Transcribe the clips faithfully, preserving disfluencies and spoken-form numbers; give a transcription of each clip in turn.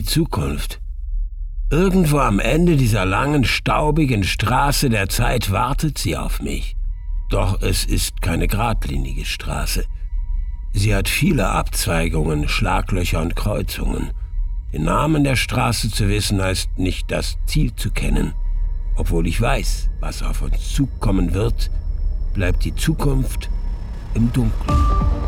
Zukunft. Irgendwo am Ende dieser langen, staubigen Straße der Zeit wartet sie auf mich. Doch es ist keine geradlinige Straße. Sie hat viele Abzweigungen, Schlaglöcher und Kreuzungen. Den Namen der Straße zu wissen, heißt nicht das Ziel zu kennen. Obwohl ich weiß, was auf uns zukommen wird, bleibt die Zukunft im Dunkeln.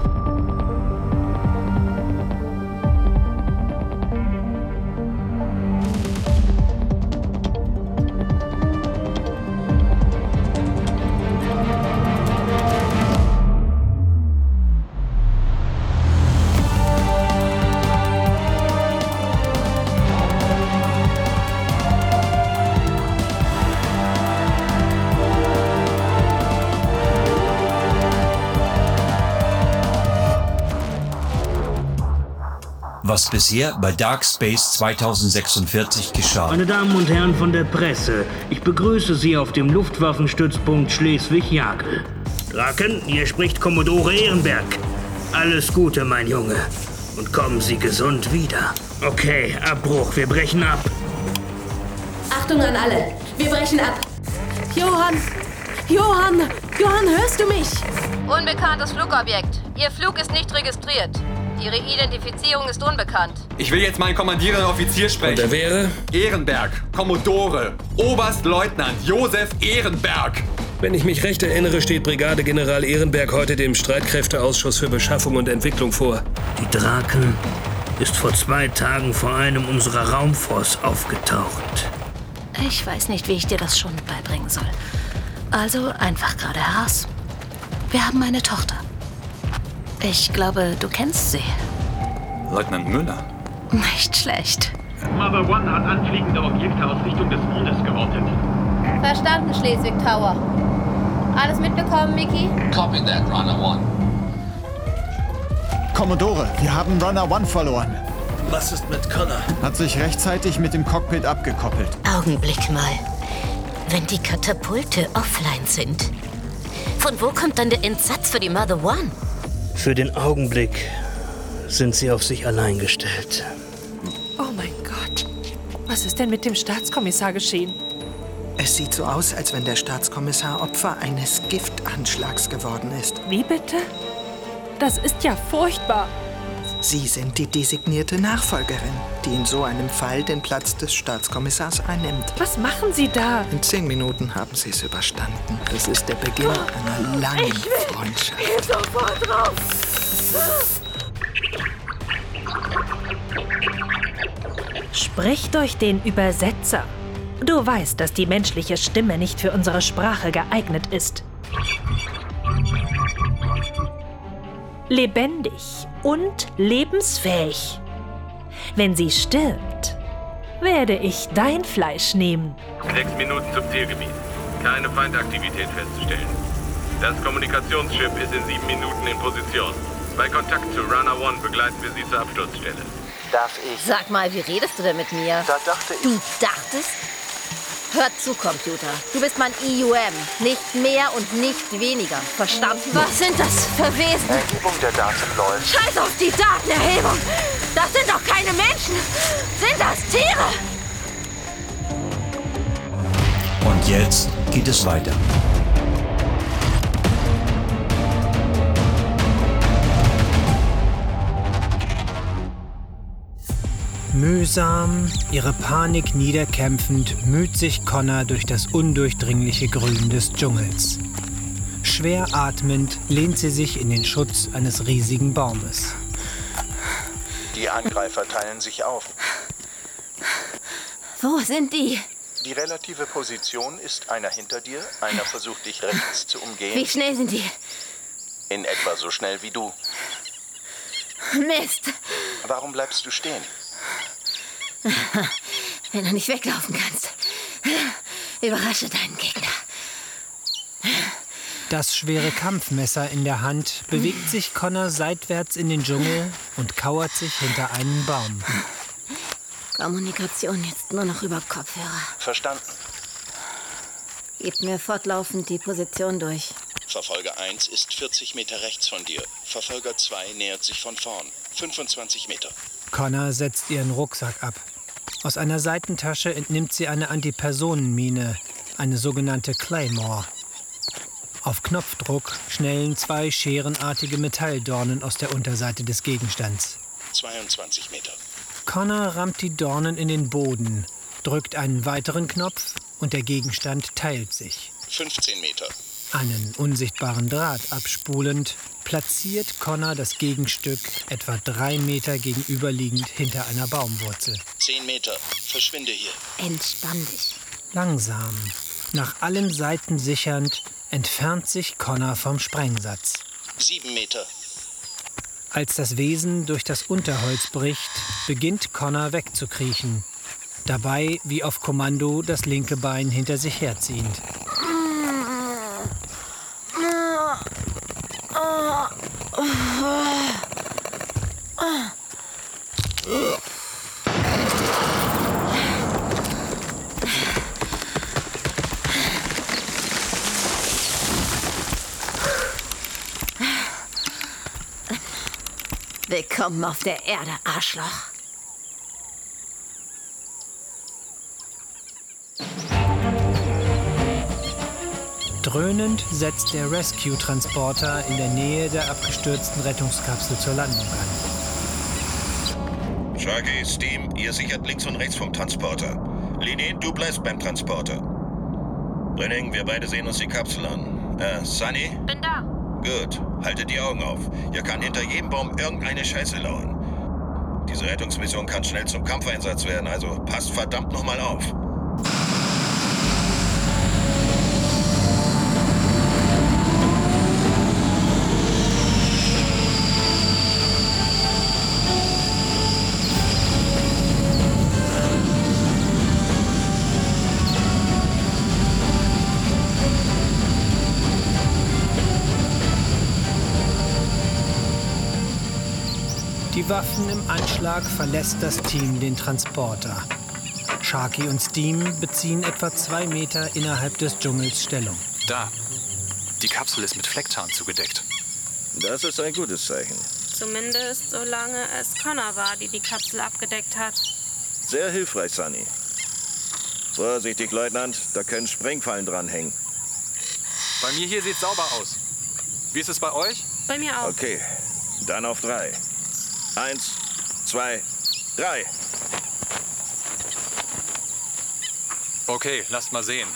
Was bisher bei Dark Space zweitausendsechsundvierzig geschah. Meine Damen und Herren von der Presse, ich begrüße Sie auf dem Luftwaffenstützpunkt Schleswig-Jagel. Draken, hier spricht Kommodore Ehrenberg. Alles Gute, mein Junge. Und kommen Sie gesund wieder. Okay, Abbruch, wir brechen ab. Achtung an alle, wir brechen ab. Johann, Johann, Johann, hörst du mich? Unbekanntes Flugobjekt. Ihr Flug ist nicht registriert. Ihre Identifizierung ist unbekannt. Ich will jetzt meinen kommandierenden Offizier sprechen. Und der wäre? Ehrenberg, Kommodore, Oberstleutnant Josef Ehrenberg. Wenn ich mich recht erinnere, steht Brigadegeneral Ehrenberg heute dem Streitkräfteausschuss für Beschaffung und Entwicklung vor. Die Draken ist vor zwei Tagen vor einem unserer Raumforts aufgetaucht. Ich weiß nicht, wie ich dir das schon beibringen soll. Also einfach gerade heraus. Wir haben eine Tochter. Ich glaube, du kennst sie. Leutnant Müller. Nicht schlecht. Mother One hat anfliegende Objekte aus Richtung des Mondes geortet. Verstanden, Schleswig Tower. Alles mitbekommen, Mickey? Copy that, Runner One. Kommodore, wir haben Runner One verloren. Was ist mit Connor? Hat sich rechtzeitig mit dem Cockpit abgekoppelt. Augenblick mal. Wenn die Katapulte offline sind, von wo kommt dann der Entsatz für die Mother One? Für den Augenblick sind sie auf sich allein gestellt. Oh mein Gott. Was ist denn mit dem Staatskommissar geschehen? Es sieht so aus, als wenn der Staatskommissar Opfer eines Giftanschlags geworden ist. Wie bitte? Das ist ja furchtbar. Sie sind die designierte Nachfolgerin, die in so einem Fall den Platz des Staatskommissars einnimmt. Was machen Sie da? In zehn Minuten haben Sie es überstanden. Das ist der Beginn einer langen Ich will Freundschaft. Ich sofort drauf. Sprich durch den Übersetzer. Du weißt, dass die menschliche Stimme nicht für unsere Sprache geeignet ist. Lebendig und lebensfähig. Wenn sie stirbt, werde ich dein Fleisch nehmen. Sechs Minuten zum Zielgebiet. Keine Feindaktivität festzustellen. Das Kommunikationsschiff ist in sieben Minuten in Position. Bei Kontakt zu Runner One begleiten wir Sie zur Absturzstelle. Darf ich? Sag mal, wie redest du denn mit mir? Da dachte ich... Du dachtest? Hör zu, Computer. Du bist mein E U M. Nicht mehr und nicht weniger. Verstanden? Was sind das für Wesen? Erhebung der Daten läuft. Scheiß auf die Datenerhebung! Das sind doch keine Menschen! Sind das Tiere? Und jetzt geht es weiter. Mühsam, ihre Panik niederkämpfend, müht sich Connor durch das undurchdringliche Grün des Dschungels. Schwer atmend lehnt sie sich in den Schutz eines riesigen Baumes. Die Angreifer teilen sich auf. Wo sind die? Die relative Position ist einer hinter dir, einer versucht dich rechts zu umgehen. Wie schnell sind die? In etwa so schnell wie du. Mist! Warum bleibst du stehen? Wenn du nicht weglaufen kannst, überrasche deinen Gegner. Das schwere Kampfmesser in der Hand bewegt sich Connor seitwärts in den Dschungel und kauert sich hinter einen Baum. Kommunikation jetzt nur noch über Kopfhörer. Verstanden. Gebt mir fortlaufend die Position durch. Verfolger eins ist vierzig Meter rechts von dir. Verfolger zwei nähert sich von vorn. fünfundzwanzig Meter. Connor setzt ihren Rucksack ab. Aus einer Seitentasche entnimmt sie eine Antipersonenmine, eine sogenannte Claymore. Auf Knopfdruck schnellen zwei scherenartige Metalldornen aus der Unterseite des Gegenstands. zweiundzwanzig Meter. Connor rammt die Dornen in den Boden, drückt einen weiteren Knopf und der Gegenstand teilt sich. fünfzehn Meter. Einen unsichtbaren Draht abspulend, platziert Connor das Gegenstück etwa drei Meter gegenüberliegend hinter einer Baumwurzel. zehn Meter. Verschwinde hier. Entspann dich. Langsam, nach allen Seiten sichernd, entfernt sich Connor vom Sprengsatz. sieben Meter. Als das Wesen durch das Unterholz bricht, beginnt Connor wegzukriechen. Dabei, wie auf Kommando, das linke Bein hinter sich herziehend. Willkommen auf der Erde, Arschloch. Dröhnend setzt der Rescue-Transporter in der Nähe der abgestürzten Rettungskapsel zur Landung an. Sharky, Steam, ihr sichert links und rechts vom Transporter. Lini, du bleibst beim Transporter. Brenning, wir beide sehen uns die Kapsel an. Äh, Sunny? Bin da. Gut, haltet die Augen auf. Hier kann hinter jedem Baum irgendeine Scheiße lauern. Diese Rettungsmission kann schnell zum Kampfeinsatz werden, also passt verdammt nochmal auf. Die Waffen im Anschlag verlässt das Team den Transporter. Sharky und Steam beziehen etwa zwei Meter innerhalb des Dschungels Stellung. Da. Die Kapsel ist mit Flecktarn zugedeckt. Das ist ein gutes Zeichen. Zumindest solange es Connor war, die die Kapsel abgedeckt hat. Sehr hilfreich, Sunny. Vorsichtig, Leutnant, da können Sprengfallen dranhängen. Bei mir hier sieht's sauber aus. Wie ist es bei euch? Bei mir auch. Okay, dann auf drei. Eins, zwei, drei. Okay, lasst mal sehen.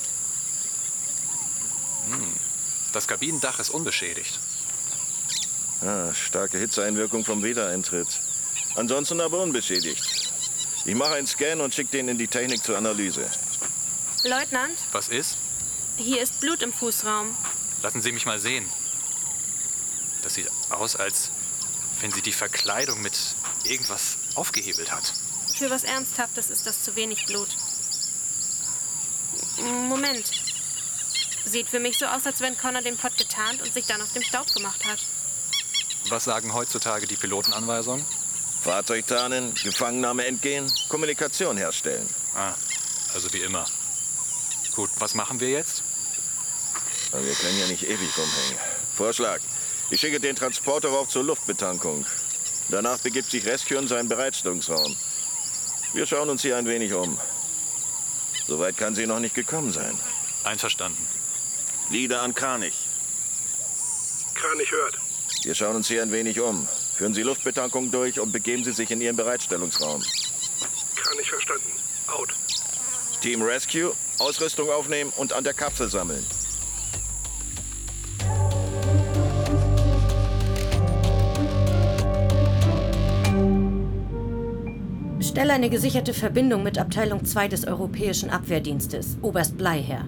Hm, das Kabinendach ist unbeschädigt. Ah, starke Hitzeeinwirkung vom Wiedereintritt. Ansonsten aber unbeschädigt. Ich mache einen Scan und schicke den in die Technik zur Analyse. Leutnant? Was ist? Hier ist Blut im Fußraum. Lassen Sie mich mal sehen. Das sieht aus, als wenn sie die Verkleidung mit irgendwas aufgehebelt hat. Für was Ernsthaftes ist das zu wenig Blut. Moment. Sieht für mich so aus, als wenn Connor den Pott getarnt und sich dann aus dem Staub gemacht hat. Was sagen heutzutage die Pilotenanweisungen? Fahrzeug tarnen, Gefangennahme entgehen, Kommunikation herstellen. Ah, also wie immer. Gut, was machen wir jetzt? Aber wir können ja nicht ewig rumhängen. Vorschlag. Ich schicke den Transporter rauf zur Luftbetankung. Danach begibt sich Rescue in seinen Bereitstellungsraum. Wir schauen uns hier ein wenig um. Soweit kann sie noch nicht gekommen sein. Einverstanden. Lieder an Kranich. Kranich hört. Wir schauen uns hier ein wenig um. Führen Sie Luftbetankung durch und begeben Sie sich in Ihren Bereitstellungsraum. Kranich verstanden. Out. Team Rescue, Ausrüstung aufnehmen und an der Kapsel sammeln. Stelle eine gesicherte Verbindung mit Abteilung zwei des Europäischen Abwehrdienstes, Oberst Blei her.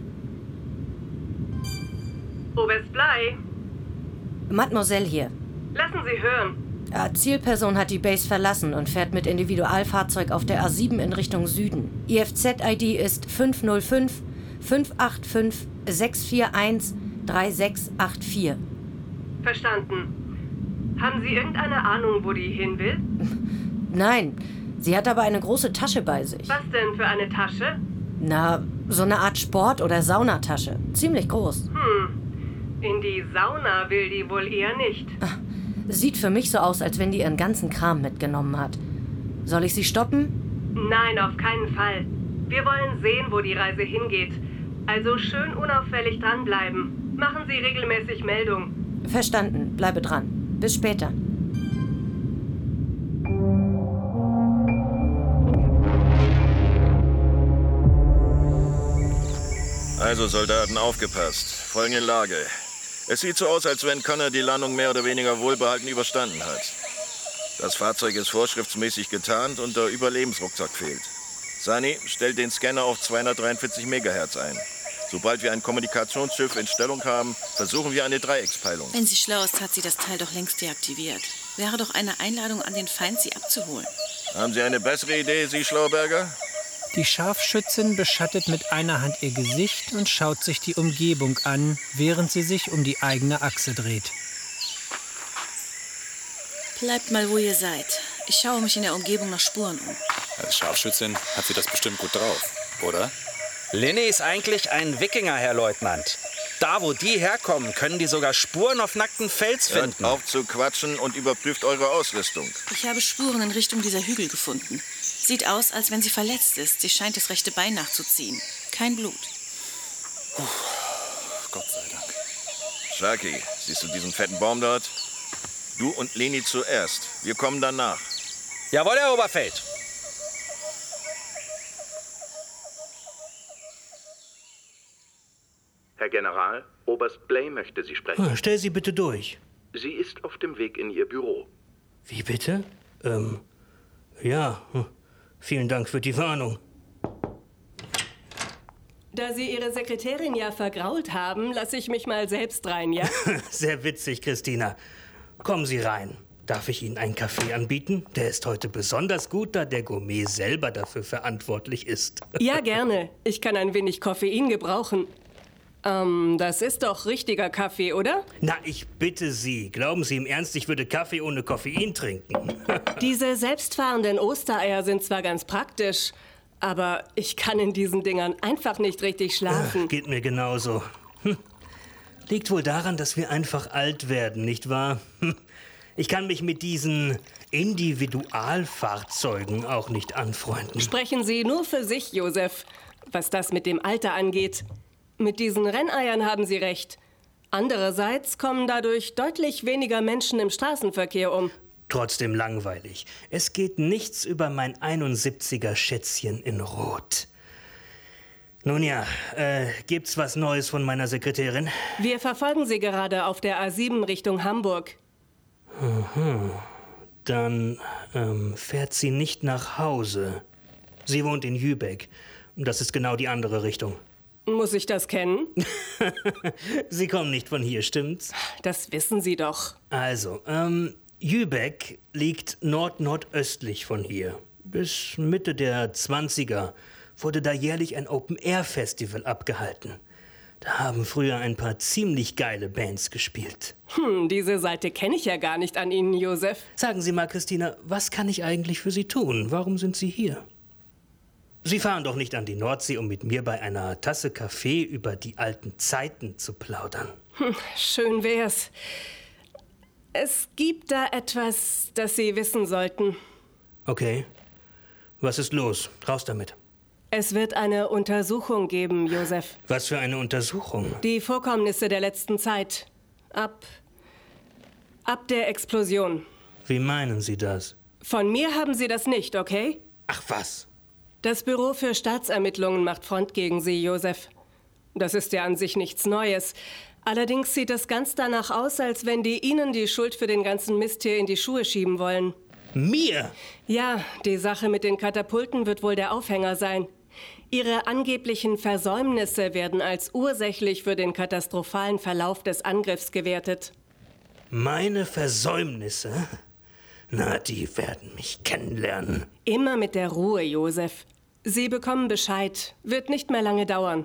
Oberst Blei? Mademoiselle hier. Lassen Sie hören. Ja, Zielperson hat die Base verlassen und fährt mit Individualfahrzeug auf der A sieben in Richtung Süden. I F Z-I D ist fünf null fünf, fünf acht fünf, sechs vier eins, drei sechs acht vier. Verstanden. Haben Sie irgendeine Ahnung, wo die hin will? Nein, sie hat aber eine große Tasche bei sich. Was denn für eine Tasche? Na, so eine Art Sport- oder Saunatasche. Ziemlich groß. Hm, in die Sauna will die wohl eher nicht. Sieht für mich so aus, als wenn die ihren ganzen Kram mitgenommen hat. Soll ich Sie stoppen? Nein, auf keinen Fall. Wir wollen sehen, wo die Reise hingeht. Also schön unauffällig dranbleiben. Machen Sie regelmäßig Meldung. Verstanden. Bleibe dran. Bis später. Also, Soldaten, aufgepasst. Folgende Lage. Es sieht so aus, als wenn Connor die Landung mehr oder weniger wohlbehalten überstanden hat. Das Fahrzeug ist vorschriftsmäßig getarnt und der Überlebensrucksack fehlt. Sani, stellt den Scanner auf zweihundertdreiundvierzig Megahertz ein. Sobald wir ein Kommunikationsschiff in Stellung haben, versuchen wir eine Dreieckspeilung. Wenn sie schlau ist, hat sie das Teil doch längst deaktiviert. Wäre doch eine Einladung an den Feind, sie abzuholen. Haben Sie eine bessere Idee, Sie Schlauberger? Die Scharfschützin beschattet mit einer Hand ihr Gesicht und schaut sich die Umgebung an, während sie sich um die eigene Achse dreht. Bleibt mal, wo ihr seid. Ich schaue mich in der Umgebung nach Spuren um. Als Scharfschützin hat sie das bestimmt gut drauf, oder? Linny ist eigentlich ein Wikinger, Herr Leutnant. Da, wo die herkommen, können die sogar Spuren auf nackten Fels finden. Hört auf zu quatschen und überprüft eure Ausrüstung. Ich habe Spuren in Richtung dieser Hügel gefunden. Sieht aus, als wenn sie verletzt ist. Sie scheint das rechte Bein nachzuziehen. Kein Blut. Puh, Gott sei Dank. Sharky, siehst du diesen fetten Baum dort? Du und Leni zuerst. Wir kommen danach. Jawohl, Herr Oberfeld. Herr General, Oberst Blay möchte Sie sprechen. Ah, stell sie bitte durch. Sie ist auf dem Weg in Ihr Büro. Wie bitte? Ähm, ja, hm. Vielen Dank für die Warnung. Da Sie Ihre Sekretärin ja vergrault haben, lasse ich mich mal selbst rein, ja? Sehr witzig, Christina. Kommen Sie rein. Darf ich Ihnen einen Kaffee anbieten? Der ist heute besonders gut, da der Gourmet selber dafür verantwortlich ist. Ja, gerne. Ich kann ein wenig Koffein gebrauchen. Ähm, das ist doch richtiger Kaffee, oder? Na, ich bitte Sie. Glauben Sie im Ernst, ich würde Kaffee ohne Koffein trinken? Diese selbstfahrenden Ostereier sind zwar ganz praktisch, aber ich kann in diesen Dingern einfach nicht richtig schlafen. Ach, geht mir genauso. Hm. Liegt wohl daran, dass wir einfach alt werden, nicht wahr? Hm. Ich kann mich mit diesen Individualfahrzeugen auch nicht anfreunden. Sprechen Sie nur für sich, Josef, was das mit dem Alter angeht. Mit diesen Renneiern haben Sie recht. Andererseits kommen dadurch deutlich weniger Menschen im Straßenverkehr um. Trotzdem langweilig. Es geht nichts über mein einundsiebziger Schätzchen in Rot. Nun ja, äh, gibt's was Neues von meiner Sekretärin? Wir verfolgen sie gerade auf der A sieben Richtung Hamburg. Aha. Dann ähm, fährt sie nicht nach Hause. Sie wohnt in Jübeck. Das ist genau die andere Richtung. Muss ich das kennen? Sie kommen nicht von hier, stimmt's? Das wissen Sie doch. Also, ähm, Jübeck liegt nord-nordöstlich von hier. Bis Mitte der zwanziger wurde da jährlich ein Open-Air-Festival abgehalten. Da haben früher ein paar ziemlich geile Bands gespielt. Hm, diese Seite kenne ich ja gar nicht an Ihnen, Josef. Sagen Sie mal, Christina, was kann ich eigentlich für Sie tun? Warum sind Sie hier? Sie fahren doch nicht an die Nordsee, um mit mir bei einer Tasse Kaffee über die alten Zeiten zu plaudern. Hm, schön wär's. Es gibt da etwas, das Sie wissen sollten. Okay. Was ist los? Raus damit. Es wird eine Untersuchung geben, Josef. Was für eine Untersuchung? Die Vorkommnisse der letzten Zeit. Ab... ab der Explosion. Wie meinen Sie das? Von mir haben Sie das nicht, okay? Ach was? Das Büro für Staatsermittlungen macht Front gegen Sie, Josef. Das ist ja an sich nichts Neues. Allerdings sieht es ganz danach aus, als wenn die Ihnen die Schuld für den ganzen Mist hier in die Schuhe schieben wollen. Mir? Ja, die Sache mit den Katapulten wird wohl der Aufhänger sein. Ihre angeblichen Versäumnisse werden als ursächlich für den katastrophalen Verlauf des Angriffs gewertet. Meine Versäumnisse? Na, die werden mich kennenlernen. Immer mit der Ruhe, Josef. Sie bekommen Bescheid. Wird nicht mehr lange dauern.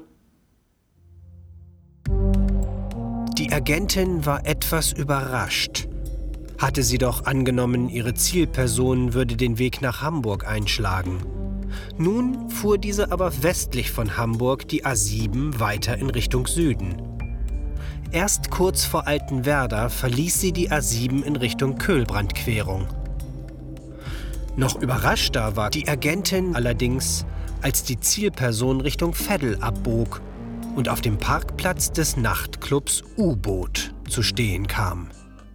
Die Agentin war etwas überrascht. Hatte sie doch angenommen, ihre Zielperson würde den Weg nach Hamburg einschlagen. Nun fuhr diese aber westlich von Hamburg die A sieben weiter in Richtung Süden. Erst kurz vor Altenwerder verließ sie die A sieben in Richtung Köhlbrandquerung. Noch überraschter war die Agentin allerdings, als die Zielperson Richtung Veddel abbog und auf dem Parkplatz des Nachtclubs U-Boot zu stehen kam.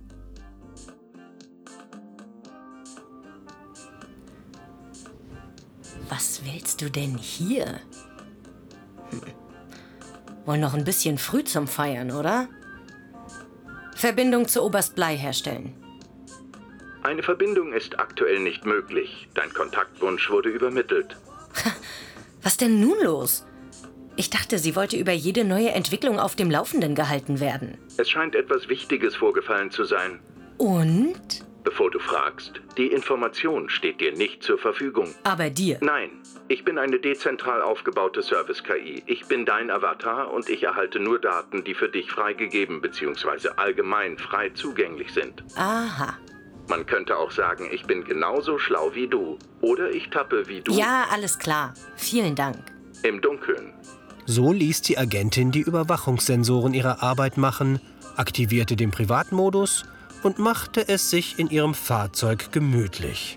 Was willst du denn hier? Hm. Wohl noch ein bisschen früh zum Feiern, oder? Verbindung zu Oberst Bly herstellen. Eine Verbindung ist aktuell nicht möglich. Dein Kontaktwunsch wurde übermittelt. Was denn nun los? Ich dachte, sie wollte über jede neue Entwicklung auf dem Laufenden gehalten werden. Es scheint etwas Wichtiges vorgefallen zu sein. Und? Bevor du fragst, die Information steht dir nicht zur Verfügung. Aber dir? Nein, ich bin eine dezentral aufgebaute Service-K I. Ich bin dein Avatar und ich erhalte nur Daten, die für dich freigegeben bzw. allgemein frei zugänglich sind. Aha. Man könnte auch sagen, ich bin genauso schlau wie du. Oder ich tappe wie du. Ja, alles klar. Vielen Dank. Im Dunkeln. So ließ die Agentin die Überwachungssensoren ihre Arbeit machen, aktivierte den Privatmodus und machte es sich in ihrem Fahrzeug gemütlich.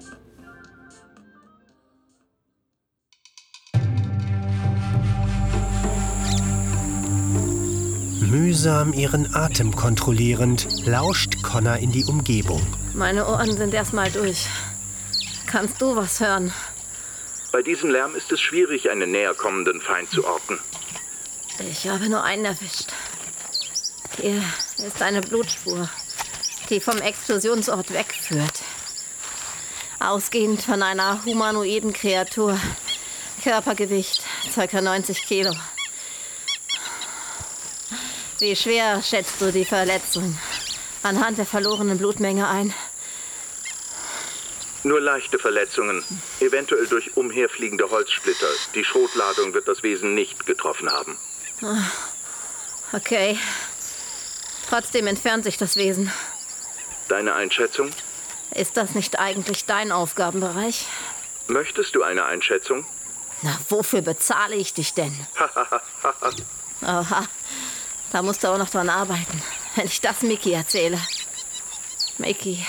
Mühsam ihren Atem kontrollierend, lauscht Connor in die Umgebung. Meine Ohren sind erstmal durch. Kannst du was hören? Bei diesem Lärm ist es schwierig, einen näher kommenden Feind zu orten. Ich habe nur einen erwischt. Hier ist eine Blutspur, die vom Explosionsort wegführt. Ausgehend von einer humanoiden Kreatur. Körpergewicht ca. neunzig Kilo. Wie schwer schätzt du die Verletzung anhand der verlorenen Blutmenge ein? Nur leichte Verletzungen, eventuell durch umherfliegende Holzsplitter. Die Schrotladung wird das Wesen nicht getroffen haben. Okay. Trotzdem entfernt sich das Wesen. Deine Einschätzung? Ist das nicht eigentlich dein Aufgabenbereich? Möchtest du eine Einschätzung? Na, wofür bezahle ich dich denn? Oha, da musst du auch noch dran arbeiten, wenn ich das Mickey erzähle. Mickey.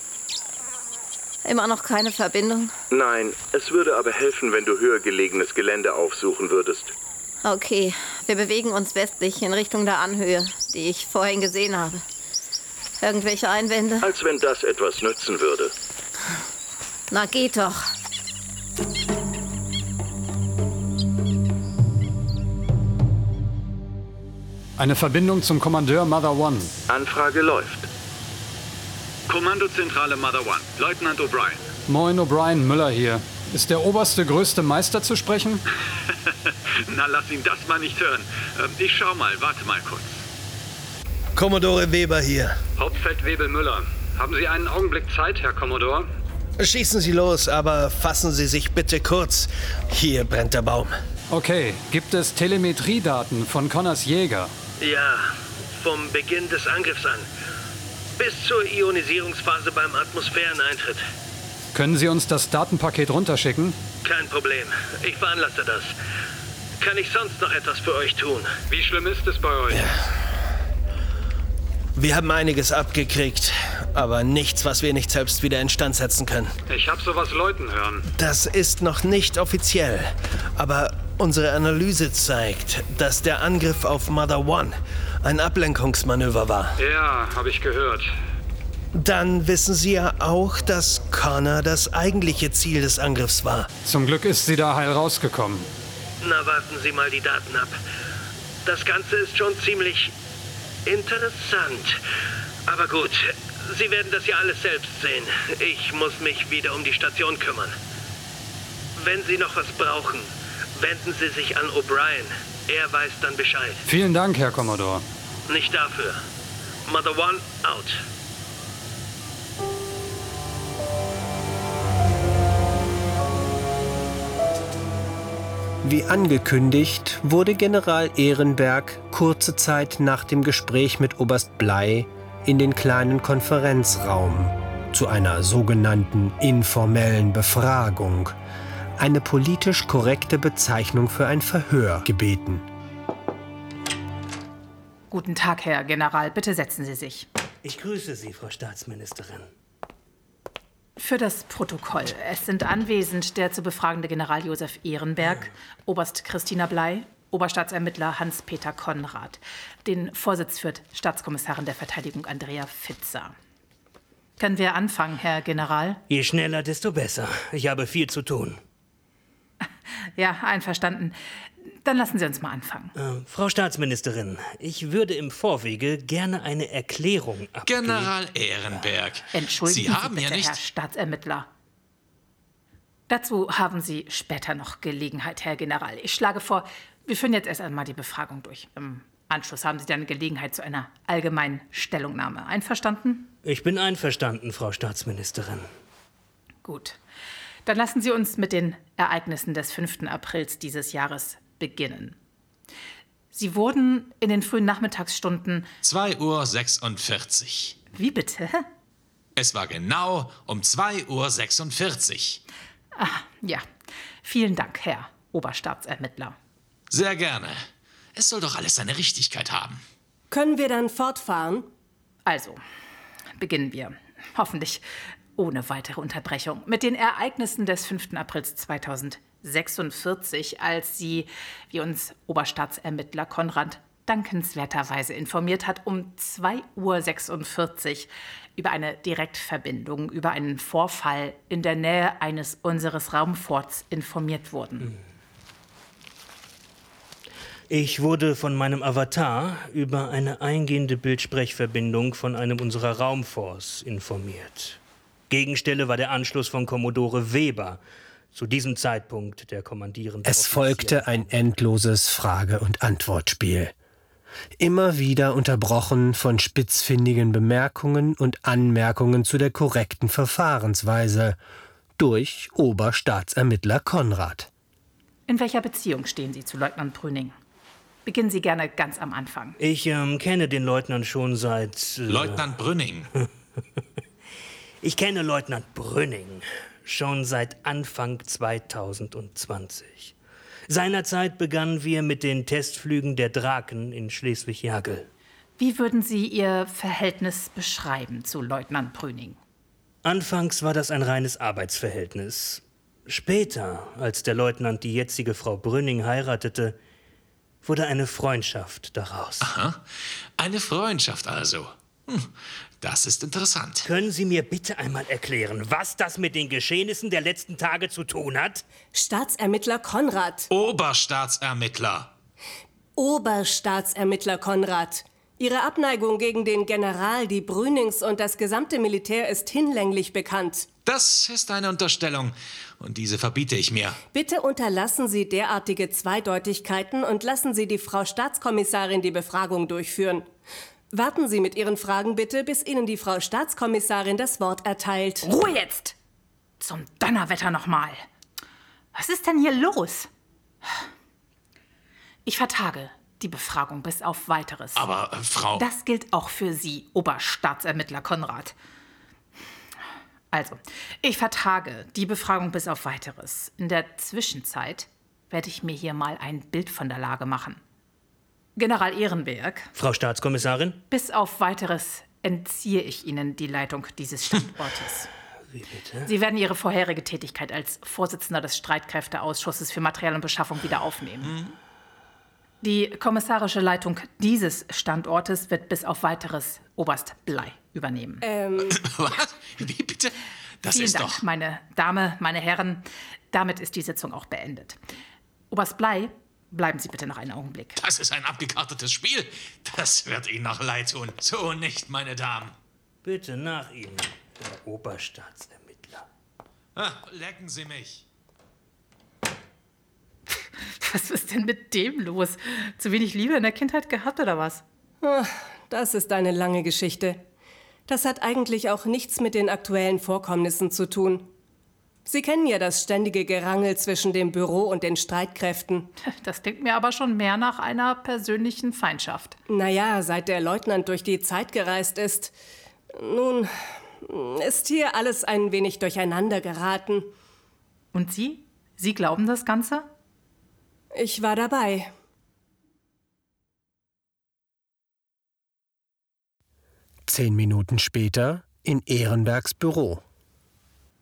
Immer noch keine Verbindung? Nein, es würde aber helfen, wenn du höher gelegenes Gelände aufsuchen würdest. Okay, wir bewegen uns westlich in Richtung der Anhöhe, die ich vorhin gesehen habe. Irgendwelche Einwände? Als wenn das etwas nützen würde. Na, geht doch. Eine Verbindung zum Kommandeur Mother One. Anfrage läuft. Kommandozentrale Mother One, Leutnant O'Brien. Moin, O'Brien, Müller hier. Ist der oberste, größte Meister zu sprechen? Na, lass ihn das mal nicht hören. Ich schau mal, warte mal kurz. Kommodore Weber hier. Hauptfeldwebel Müller. Haben Sie einen Augenblick Zeit, Herr Kommodor? Schießen Sie los, aber fassen Sie sich bitte kurz. Hier brennt der Baum. Okay, gibt es Telemetriedaten von Connors Jäger? Ja, vom Beginn des Angriffs an. Bis zur Ionisierungsphase beim Atmosphäreneintritt. Können Sie uns das Datenpaket runterschicken? Kein Problem. Ich veranlasse das. Kann ich sonst noch etwas für euch tun? Wie schlimm ist es bei euch? Ja. Wir haben einiges abgekriegt, aber nichts, was wir nicht selbst wieder instand setzen können. Ich habe sowas läuten hören. Das ist noch nicht offiziell, aber unsere Analyse zeigt, dass der Angriff auf Mother One ein Ablenkungsmanöver war. Ja, habe ich gehört. Dann wissen Sie ja auch, dass Connor das eigentliche Ziel des Angriffs war. Zum Glück ist sie da heil rausgekommen. Na, warten Sie mal die Daten ab. Das Ganze ist schon ziemlich interessant. Aber gut, Sie werden das ja alles selbst sehen. Ich muss mich wieder um die Station kümmern. Wenn Sie noch was brauchen, wenden Sie sich an O'Brien. Er weiß dann Bescheid. Vielen Dank, Herr Commodore. Nicht dafür. Mother One, out. Wie angekündigt, wurde General Ehrenberg kurze Zeit nach dem Gespräch mit Oberst Bly in den kleinen Konferenzraum zu einer sogenannten informellen Befragung, eine politisch korrekte Bezeichnung für ein Verhör, gebeten. Guten Tag, Herr General. Bitte setzen Sie sich. Ich grüße Sie, Frau Staatsministerin. Für das Protokoll. Es sind anwesend der zu befragende General Josef Ehrenberg, Oberst Christina Bley, Oberstaatsermittler Hans-Peter Konrad. Den Vorsitz führt Staatskommissarin der Verteidigung Andrea Pfitzer. Können wir anfangen, Herr General? Je schneller, desto besser. Ich habe viel zu tun. Ja, einverstanden. Dann lassen Sie uns mal anfangen. Äh, Frau Staatsministerin, ich würde im Vorwege gerne eine Erklärung abgeben. General Ehrenberg, Entschuldigen Sie haben Sie bitte, ja nicht... Herr Staatsermittler. Dazu haben Sie später noch Gelegenheit, Herr General. Ich schlage vor, wir führen jetzt erst einmal die Befragung durch. Im Anschluss haben Sie dann Gelegenheit zu einer allgemeinen Stellungnahme. Einverstanden? Ich bin einverstanden, Frau Staatsministerin. Gut. Dann lassen Sie uns mit den Ereignissen des fünften Aprils dieses Jahres beginnen. Sie wurden in den frühen Nachmittagsstunden... zwei Uhr sechsundvierzig. Wie bitte? Es war genau um zwei Uhr sechsundvierzig. Ah, ja. Vielen Dank, Herr Oberstaatsermittler. Sehr gerne. Es soll doch alles seine Richtigkeit haben. Können wir dann fortfahren? Also, beginnen wir. Hoffentlich ohne weitere Unterbrechung. Mit den Ereignissen des fünften Aprils zweitausendsechsundvierzig, als Sie, wie uns Oberstaatsermittler Konrad dankenswerterweise informiert hat, um zwei Uhr sechsundvierzig über eine Direktverbindung, über einen Vorfall in der Nähe eines unseres Raumforts informiert wurden. Ich wurde von meinem Avatar über eine eingehende Bildsprechverbindung von einem unserer Raumforts informiert. Gegenstelle war der Anschluss von Kommodore Weber, zu diesem Zeitpunkt der kommandierende Es folgte ein endloses Frage- und Antwortspiel. Immer wieder unterbrochen von spitzfindigen Bemerkungen und Anmerkungen zu der korrekten Verfahrensweise durch Oberstaatsermittler Konrad. In welcher Beziehung stehen Sie zu Leutnant Brüning? Beginnen Sie gerne ganz am Anfang. Ich ähm, kenne den Leutnant schon seit... Äh Leutnant Brüning. Ich kenne Leutnant Brüning schon seit Anfang zweitausendzwanzig. Seinerzeit begannen wir mit den Testflügen der Draken in Schleswig-Jagel. Wie würden Sie Ihr Verhältnis beschreiben zu Leutnant Brüning? Anfangs war das ein reines Arbeitsverhältnis. Später, als der Leutnant die jetzige Frau Brüning heiratete, wurde eine Freundschaft daraus. Aha, eine Freundschaft also. Hm, das ist interessant. Können Sie mir bitte einmal erklären, was das mit den Geschehnissen der letzten Tage zu tun hat? Staatsermittler Konrad. Oberstaatsermittler. Oberstaatsermittler Konrad. Ihre Abneigung gegen den General, die Brünings und das gesamte Militär ist hinlänglich bekannt. Das ist eine Unterstellung und diese verbiete ich mir. Bitte unterlassen Sie derartige Zweideutigkeiten und lassen Sie die Frau Staatskommissarin die Befragung durchführen. Warten Sie mit Ihren Fragen bitte, bis Ihnen die Frau Staatskommissarin das Wort erteilt. Ruhe jetzt! Zum Donnerwetter nochmal. Was ist denn hier los? Ich vertage die Befragung bis auf Weiteres. Aber, äh, Frau... Das gilt auch für Sie, Oberstaatsermittler Konrad. Also, ich vertage die Befragung bis auf Weiteres. In der Zwischenzeit werde ich mir hier mal ein Bild von der Lage machen. General Ehrenberg. Frau Staatskommissarin? Bis auf Weiteres entziehe ich Ihnen die Leitung dieses Standortes. Wie bitte? Sie werden Ihre vorherige Tätigkeit als Vorsitzender des Streitkräfteausschusses für Material und Beschaffung wieder aufnehmen. Mhm. Die kommissarische Leitung dieses Standortes wird bis auf Weiteres Oberst Bley übernehmen. Ähm. Was? Wie bitte? Das Vielen ist Dank, doch... meine Dame, meine Herren. Damit ist die Sitzung auch beendet. Oberst Bley, bleiben Sie bitte noch einen Augenblick. Das ist ein abgekartetes Spiel. Das wird Ihnen noch leid tun. So nicht, meine Damen. Bitte nach Ihnen, Herr Oberstaatsermittler. Ah, lecken Sie mich. Was ist denn mit dem los? Zu wenig Liebe in der Kindheit gehabt, oder was? Das ist eine lange Geschichte. Das hat eigentlich auch nichts mit den aktuellen Vorkommnissen zu tun. Sie kennen ja das ständige Gerangel zwischen dem Büro und den Streitkräften. Das klingt mir aber schon mehr nach einer persönlichen Feindschaft. Naja, seit der Leutnant durch die Zeit gereist ist, nun, ist hier alles ein wenig durcheinander geraten. Und Sie? Sie glauben das Ganze? Ich war dabei. Zehn Minuten später in Ehrenbergs Büro.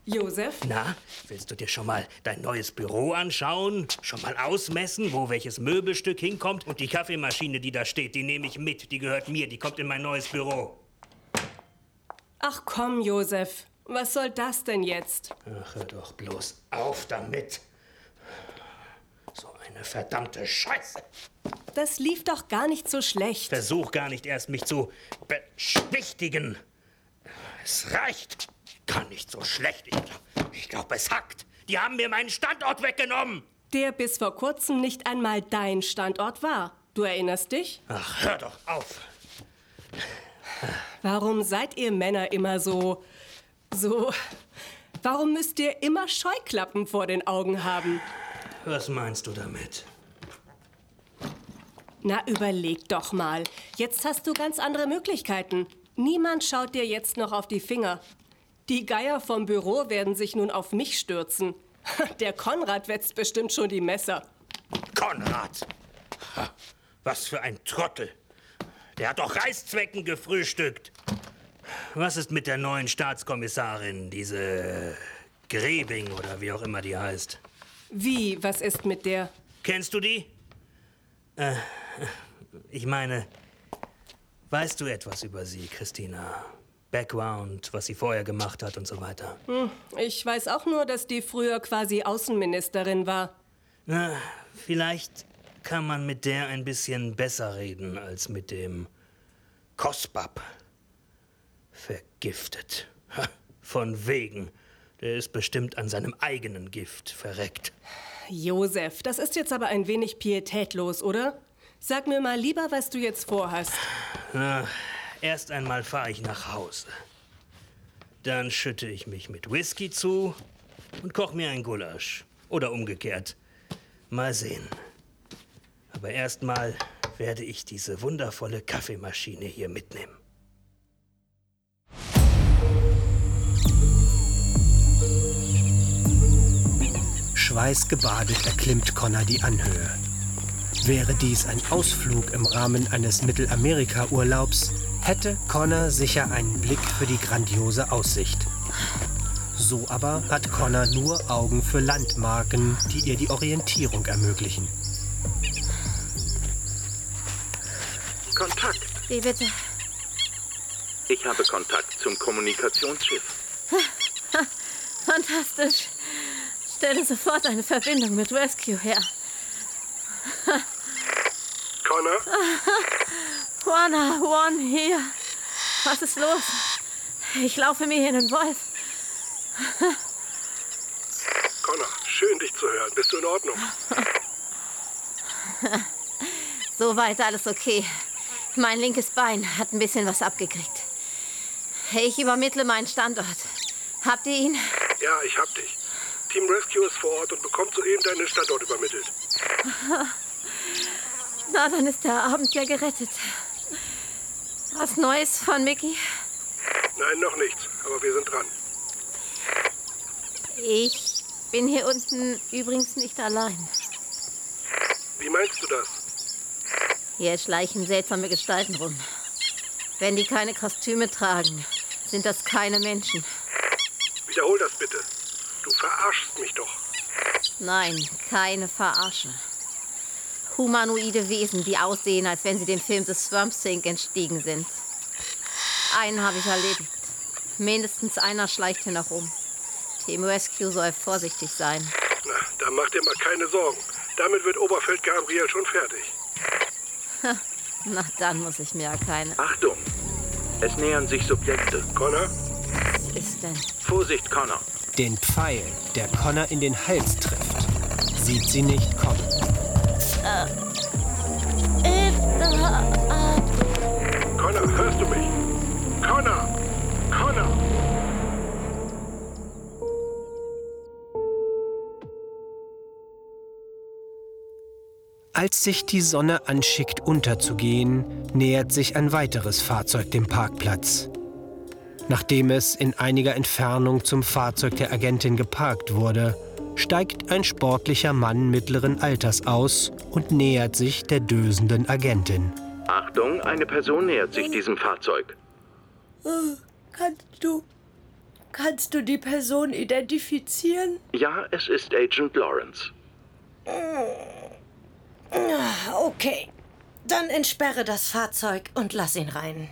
Josef? Na, willst du dir schon mal dein neues Büro anschauen? Schon mal ausmessen, wo welches Möbelstück hinkommt? Und die Kaffeemaschine, die da steht, die nehme ich mit. Die gehört mir, die kommt in mein neues Büro. Ach komm, Josef. Was soll das denn jetzt? Ach, hör doch bloß auf damit. So eine verdammte Scheiße. Das lief doch gar nicht so schlecht. Versuch gar nicht erst, mich zu beschwichtigen. Es reicht. Gar nicht so schlecht. Ich glaube, ich glaub, es hackt. Die haben mir meinen Standort weggenommen. Der bis vor kurzem nicht einmal dein Standort war. Du erinnerst dich? Ach, hör doch auf. Warum seid ihr Männer immer so... so... Warum müsst ihr immer Scheuklappen vor den Augen haben? Was meinst du damit? Na, überleg doch mal. Jetzt hast du ganz andere Möglichkeiten. Niemand schaut dir jetzt noch auf die Finger. Die Geier vom Büro werden sich nun auf mich stürzen. Der Konrad wetzt bestimmt schon die Messer. Konrad? Was für ein Trottel. Der hat doch Reißzwecken gefrühstückt. Was ist mit der neuen Staatskommissarin, diese Grebing oder wie auch immer die heißt? Wie, was ist mit der? Kennst du die? Äh, ich meine, weißt du etwas über sie, Christina? Background, was sie vorher gemacht hat und so weiter. Hm, ich weiß auch nur, dass die früher quasi Außenministerin war. Na, vielleicht kann man mit der ein bisschen besser reden als mit dem Kosbab. Vergiftet. Ha, von wegen. Der ist bestimmt an seinem eigenen Gift verreckt. Josef, das ist jetzt aber ein wenig pietätlos, oder? Sag mir mal lieber, was du jetzt vorhast. Na, erst einmal fahre ich nach Hause. Dann schütte ich mich mit Whisky zu und koche mir ein Gulasch. Oder umgekehrt. Mal sehen. Aber erstmal werde ich diese wundervolle Kaffeemaschine hier mitnehmen. Schweißgebadet erklimmt Connor die Anhöhe. Wäre dies ein Ausflug im Rahmen eines Mittelamerika-Urlaubs, hätte Connor sicher einen Blick für die grandiose Aussicht. So aber hat Connor nur Augen für Landmarken, die ihr die Orientierung ermöglichen. Kontakt. Wie bitte? Ich habe Kontakt zum Kommunikationsschiff. Fantastisch. Stelle sofort eine Verbindung mit Rescue her. Connor? Juana, Juan, hier. Was ist los? Ich laufe mir hier in den Wolf. Connor, schön dich zu hören. Bist du in Ordnung? Soweit alles okay. Mein linkes Bein hat ein bisschen was abgekriegt. Ich übermittle meinen Standort. Habt ihr ihn? Ja, ich hab dich. Team Rescue ist vor Ort und bekommt soeben deinen Standort übermittelt. Na, dann ist der Abend ja gerettet. Was Neues von Mickey? Nein, noch nichts, aber wir sind dran. Ich bin hier unten übrigens nicht allein. Wie meinst du das? Hier schleichen seltsame Gestalten rum. Wenn die keine Kostüme tragen, sind das keine Menschen. Wiederhol das bitte. Du verarschst mich doch. Nein, keine Verarsche. Humanoide Wesen, die aussehen, als wenn sie dem Film The Swamp Thing entstiegen sind. Einen habe ich erledigt. Mindestens einer schleicht hier noch rum. Team Rescue soll vorsichtig sein. Na, dann mach dir mal keine Sorgen. Damit wird Oberfeld Gabriel schon fertig. Na, dann muss ich mir ja keine... Achtung! Es nähern sich Subjekte. Connor? Was ist denn? Vorsicht, Connor! Den Pfeil, der Connor in den Hals trifft, sieht sie nicht kommen. Connor, hörst du mich? Connor! Connor! Als sich die Sonne anschickt, unterzugehen, nähert sich ein weiteres Fahrzeug dem Parkplatz. Nachdem es in einiger Entfernung zum Fahrzeug der Agentin geparkt wurde, steigt ein sportlicher Mann mittleren Alters aus und nähert sich der dösenden Agentin. Achtung, eine Person nähert sich diesem Fahrzeug. Kannst du, Kannst du die Person identifizieren? Ja, es ist Agent Lawrence. Okay. Dann entsperre das Fahrzeug und lass ihn rein.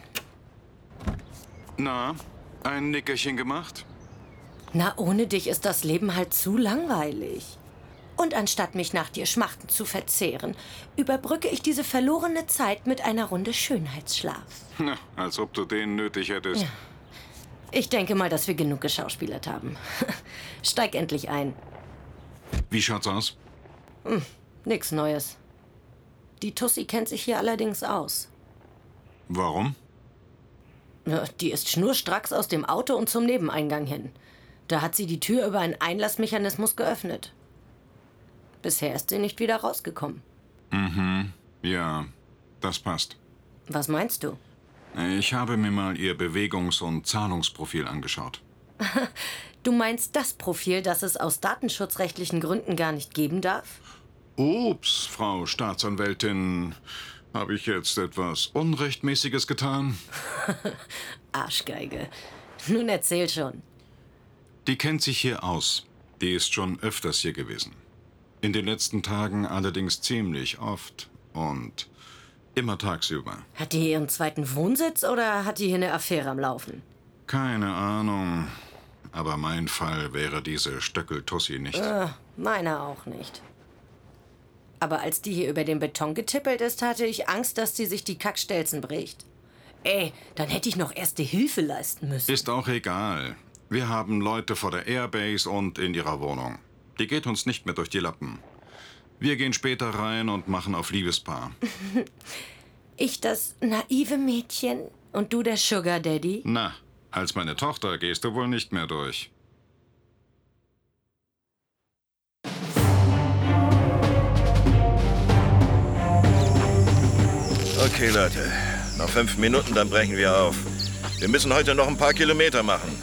Na, ein Nickerchen gemacht? Na, ohne dich ist das Leben halt zu langweilig. Und anstatt mich nach dir schmachtend zu verzehren, überbrücke ich diese verlorene Zeit mit einer Runde Schönheitsschlaf. Na, als ob du den nötig hättest. Ja. Ich denke mal, dass wir genug geschauspielert haben. Steig endlich ein. Wie schaut's aus? Hm, nix Neues. Die Tussi kennt sich hier allerdings aus. Warum? Na, die ist schnurstracks aus dem Auto und zum Nebeneingang hin. Da hat sie die Tür über einen Einlassmechanismus geöffnet. Bisher ist sie nicht wieder rausgekommen. Mhm, ja, das passt. Was meinst du? Ich habe mir mal ihr Bewegungs- und Zahlungsprofil angeschaut. Du meinst das Profil, das es aus datenschutzrechtlichen Gründen gar nicht geben darf? Ups, Frau Staatsanwältin. Habe ich jetzt etwas Unrechtmäßiges getan? Arschgeige. Nun erzähl schon. Die kennt sich hier aus. Die ist schon öfters hier gewesen. In den letzten Tagen allerdings ziemlich oft. Und immer tagsüber. Hat die hier ihren zweiten Wohnsitz oder hat die hier eine Affäre am Laufen? Keine Ahnung. Aber mein Fall wäre diese Stöckel-Tussi nicht. Äh, meiner auch nicht. Aber als die hier über den Beton getippelt ist, hatte ich Angst, dass sie sich die Kackstelzen bricht. Ey, dann hätte ich noch erste Hilfe leisten müssen. Ist auch egal. Wir haben Leute vor der Airbase und in ihrer Wohnung. Die geht uns nicht mehr durch die Lappen. Wir gehen später rein und machen auf Liebespaar. Ich das naive Mädchen und du der Sugar Daddy? Na, als meine Tochter gehst du wohl nicht mehr durch. Okay, Leute. Noch fünf Minuten, dann brechen wir auf. Wir müssen heute noch ein paar Kilometer machen.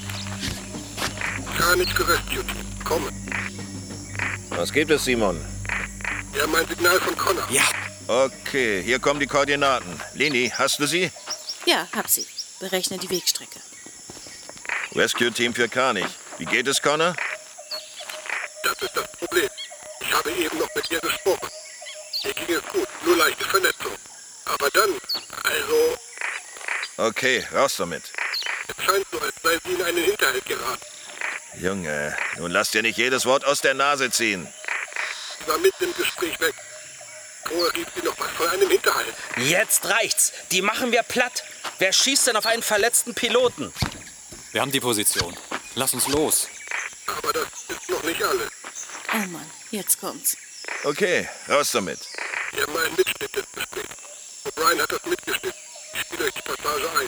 Gar nicht gerescued. Komme. Was gibt es, Simon? Ja, mein Signal von Connor. Ja. Okay, hier kommen die Koordinaten. Lini, hast du sie? Ja, hab sie. Berechne die Wegstrecke. Rescue-Team für Kranich. Wie geht es, Connor? Das ist das Problem. Ich habe eben noch mit ihr gesprochen. Mir ging es gut, nur leichte Verletzung. Aber dann, also... Okay, raus damit. Es scheint so, als sei sie in einen Hinterhalt geraten. Junge, nun lass dir nicht jedes Wort aus der Nase ziehen. Sie war mitten im Gespräch weg. Vorher rief sie noch was von einem Hinterhalt. Jetzt reicht's. Die machen wir platt. Wer schießt denn auf einen verletzten Piloten? Wir haben die Position. Lass uns los. Aber das ist noch nicht alles. Oh Mann, jetzt kommt's. Okay, raus damit. Wir haben einen Mitschnitt des Gesprächs. O'Brien hat das mitgeschnitten. Ich spiele euch die Passage ein.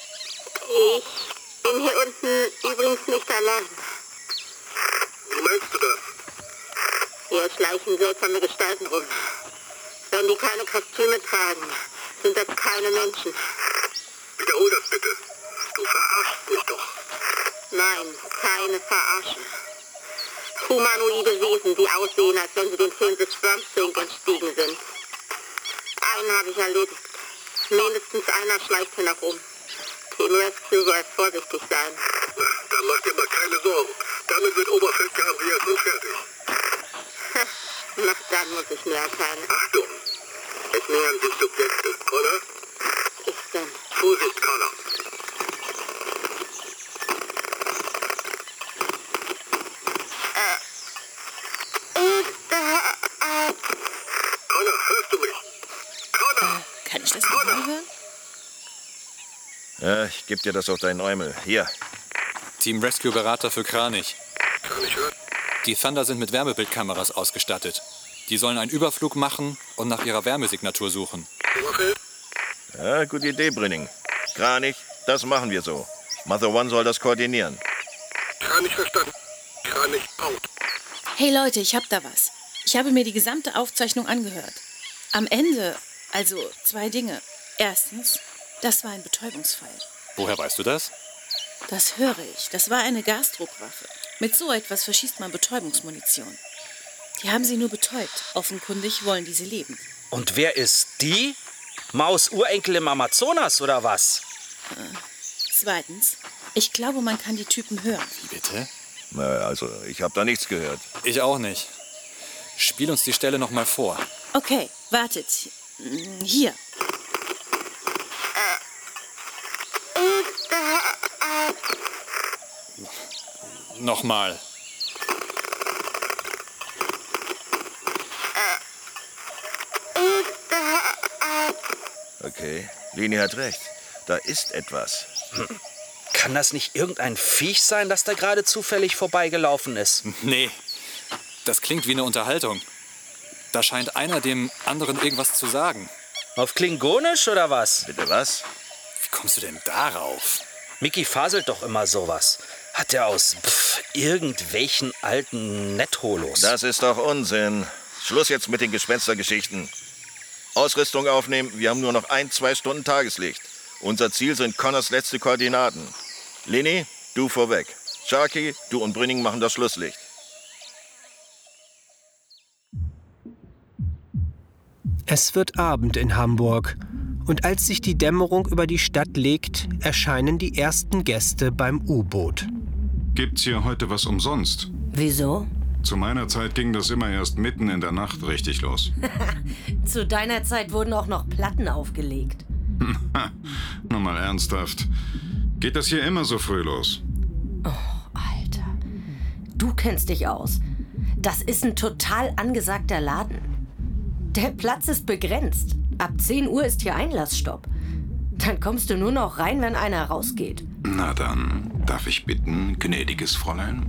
Ich bin hier unten übrigens nicht allein. Wie meinst du das? Hier schleichen seltsame Gestalten rum. Wenn die keine Kostüme tragen, sind das keine Menschen. Wiederhol das bitte. Du verarschst mich doch. Nein, keine Verarsche. Humanoide Wesen, die aussehen, als wenn sie den Film des Swamp Thing entstiegen sind. Einen habe ich erledigt. Mindestens einer schleicht hier noch rum. Team Rescue soll vorsichtig sein. Na, dann mach dir mal keine Sorgen. Damit wird Oberfeldherr Andreas nun fertig. Na, dann muss ich mir erkennen. Achtung! Es nähern sich Subjekte. Connor? Ich denn. Vorsicht, Connor. Connor, hörst du mich? Connor! Äh, kann ich das nochmal hören? Ja, ich geb dir das auf deinen Eumel. Hier. Team Rescue-Berater für Kranich. Kranich hört? Die Thunder sind mit Wärmebildkameras ausgestattet. Die sollen einen Überflug machen und nach ihrer Wärmesignatur suchen. Oberfeld? Ja, gute Idee, Brünning. Kranich, das machen wir so. Mother One soll das koordinieren. Kranich verstanden. Kranich out. Hey Leute, ich hab da was. Ich habe mir die gesamte Aufzeichnung angehört. Am Ende, also zwei Dinge. Erstens, das war ein Betäubungsfall. Woher weißt du das? Das höre ich. Das war eine Gasdruckwaffe. Mit so etwas verschießt man Betäubungsmunition. Die haben sie nur betäubt. Offenkundig wollen diese leben. Und wer ist die? Maus Urenkel im Amazonas oder was? Äh, zweitens, Ich glaube, man kann die Typen hören. Wie bitte? Na, also, ich habe da nichts gehört. Ich auch nicht. Spiel uns die Stelle noch mal vor. Okay, wartet. Hier. Nochmal. Okay, Leni hat recht. Da ist etwas. Hm. Kann das nicht irgendein Viech sein, das da gerade zufällig vorbeigelaufen ist? Nee, das klingt wie eine Unterhaltung. Da scheint einer dem anderen irgendwas zu sagen. Auf Klingonisch oder was? Bitte was? Wie kommst du denn darauf? Mickey faselt doch immer sowas. Hat er aus pff, irgendwelchen alten Netholos. Das ist doch Unsinn. Schluss jetzt mit den Gespenstergeschichten. Ausrüstung aufnehmen, wir haben nur noch ein, zwei Stunden Tageslicht. Unser Ziel sind Connors letzte Koordinaten. Leni, du vorweg. Sharky, du und Brünning machen das Schlusslicht. Es wird Abend in Hamburg. Und als sich die Dämmerung über die Stadt legt, erscheinen die ersten Gäste beim U-Boot. Gibt's hier heute was umsonst? Wieso? Zu meiner Zeit ging das immer erst mitten in der Nacht richtig los. Zu deiner Zeit wurden auch noch Platten aufgelegt. Nur mal ernsthaft. Geht das hier immer so früh los? Oh, Alter. Du kennst dich aus. Das ist ein total angesagter Laden. Der Platz ist begrenzt. Ab zehn Uhr ist hier Einlassstopp. Dann kommst du nur noch rein, wenn einer rausgeht. Na dann, darf ich bitten, gnädiges Fräulein?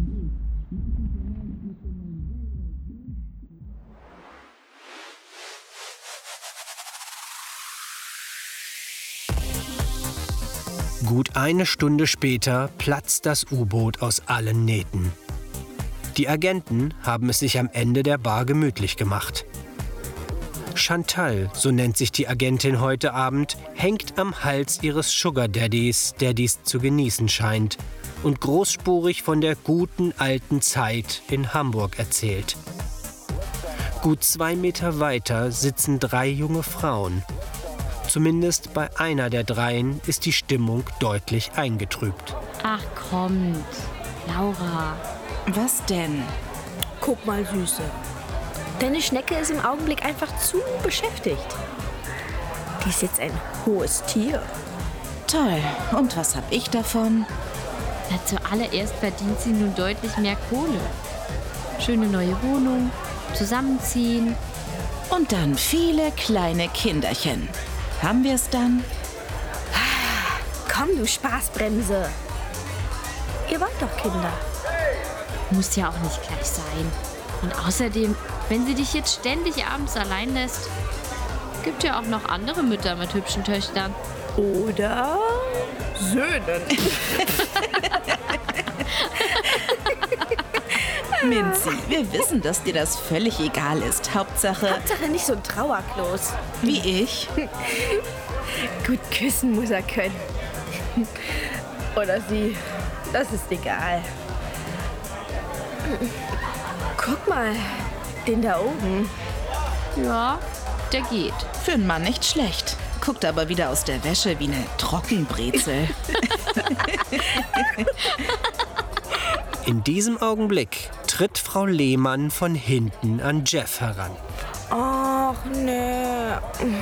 Gut eine Stunde später platzt das U-Boot aus allen Nähten. Die Agenten haben es sich am Ende der Bar gemütlich gemacht. Chantal, so nennt sich die Agentin heute Abend, hängt am Hals ihres Sugar Daddys, der dies zu genießen scheint und großspurig von der guten alten Zeit in Hamburg erzählt. Gut zwei Meter weiter sitzen drei junge Frauen. Zumindest bei einer der dreien ist die Stimmung deutlich eingetrübt. Ach kommt, Laura. Was denn? Guck mal, Süße. Deine Schnecke ist im Augenblick einfach zu beschäftigt. Die ist jetzt ein hohes Tier. Toll. Und was hab ich davon? Na, zuallererst verdient sie nun deutlich mehr Kohle. Schöne neue Wohnung, zusammenziehen. Und dann viele kleine Kinderchen. Haben wir es dann? Komm, du Spaßbremse. Ihr wart doch Kinder. Muss ja auch nicht gleich sein. Und außerdem, wenn sie dich jetzt ständig abends allein lässt, gibt ja auch noch andere Mütter mit hübschen Töchtern. Oder Söhnen. Minzi, wir wissen, dass dir das völlig egal ist. Hauptsache... Hauptsache nicht so ein Trauerklos. Wie ich. Gut küssen muss er können. Oder sie. Das ist egal. Guck mal, den da oben. Ja, der geht. Für einen Mann nicht schlecht. Guckt aber wieder aus der Wäsche wie eine Trockenbrezel. In diesem Augenblick tritt Frau Lehmann von hinten an Jeff heran. Och, nee.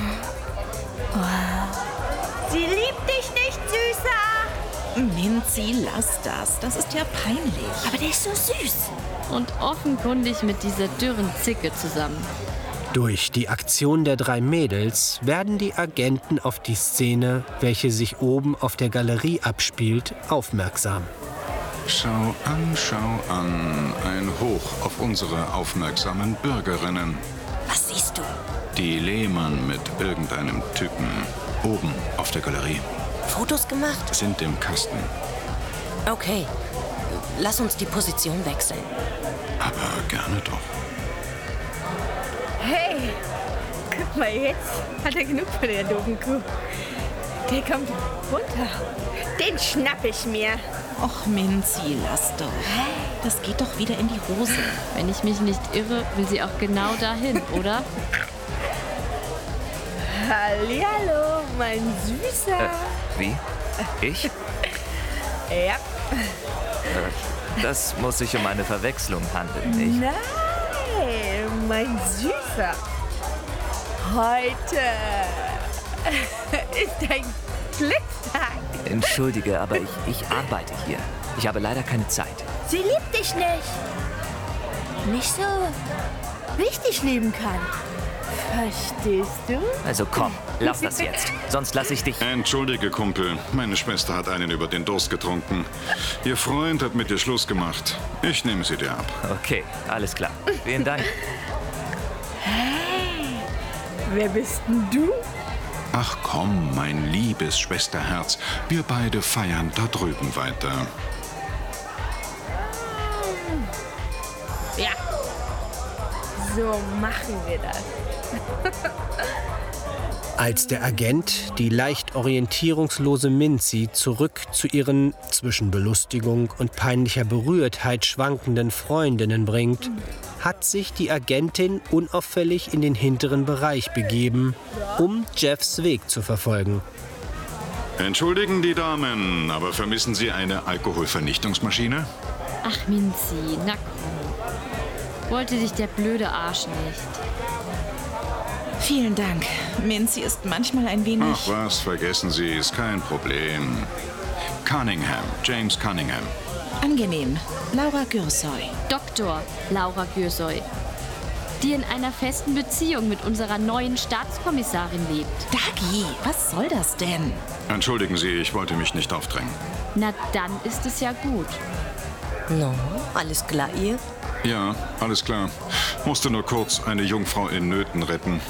Sie liebt dich nicht, Süßer. Minzi, lass das. Das ist ja peinlich. Aber der ist so süß. Und offenkundig mit dieser dürren Zicke zusammen. Durch die Aktion der drei Mädels werden die Agenten auf die Szene, welche sich oben auf der Galerie abspielt, aufmerksam. Schau an, schau an. Ein Hoch auf unsere aufmerksamen Bürgerinnen. Was siehst du? Die Lehmann mit irgendeinem Typen oben auf der Galerie. Fotos gemacht? Sind im Kasten. Okay. Lass uns die Position wechseln. Aber gerne doch. Hey, guck mal jetzt. Hat er genug von der doofen Kuh. Der kommt runter. Den schnapp ich mir. Och, Minzi, lass doch. Das geht doch wieder in die Hose. Wenn ich mich nicht irre, will sie auch genau dahin, oder? Hallihallo, mein Süßer. Äh, wie? Ich? Ja. Das muss sich um eine Verwechslung handeln, nicht? Nein, mein Süßer. Heute ist ein Glückstag. Entschuldige, aber ich, ich arbeite hier. Ich habe leider keine Zeit. Sie liebt dich nicht. Nicht so richtig lieben kann. Verstehst du? Also komm, lass das jetzt. Sonst lasse ich dich... Entschuldige, Kumpel. Meine Schwester hat einen über den Durst getrunken. Ihr Freund hat mit dir Schluss gemacht. Ich nehme sie dir ab. Okay, alles klar. Vielen Dank. Hey, wer bist denn du? Ach komm, mein liebes Schwesterherz. Wir beide feiern da drüben weiter. Ja, so machen wir das. Als der Agent die leicht orientierungslose Minzi zurück zu ihren zwischen Belustigung und peinlicher Berührtheit schwankenden Freundinnen bringt, hat sich die Agentin unauffällig in den hinteren Bereich begeben, um Jeffs Weg zu verfolgen. Entschuldigen die Damen, aber vermissen Sie eine Alkoholvernichtungsmaschine? Ach, Minzi, na komm. Wollte dich der blöde Arsch nicht. Vielen Dank. Minzi ist manchmal ein wenig... Ach was, vergessen Sie, ist kein Problem. Cunningham, James Cunningham. Angenehm. Laura Gürsoy. Doktor Laura Gürsoy, die in einer festen Beziehung mit unserer neuen Staatskommissarin lebt. Dagi, was soll das denn? Entschuldigen Sie, ich wollte mich nicht aufdrängen. Na, dann ist es ja gut. No, alles klar, ihr? Ja, alles klar. Musste nur kurz eine Jungfrau in Nöten retten.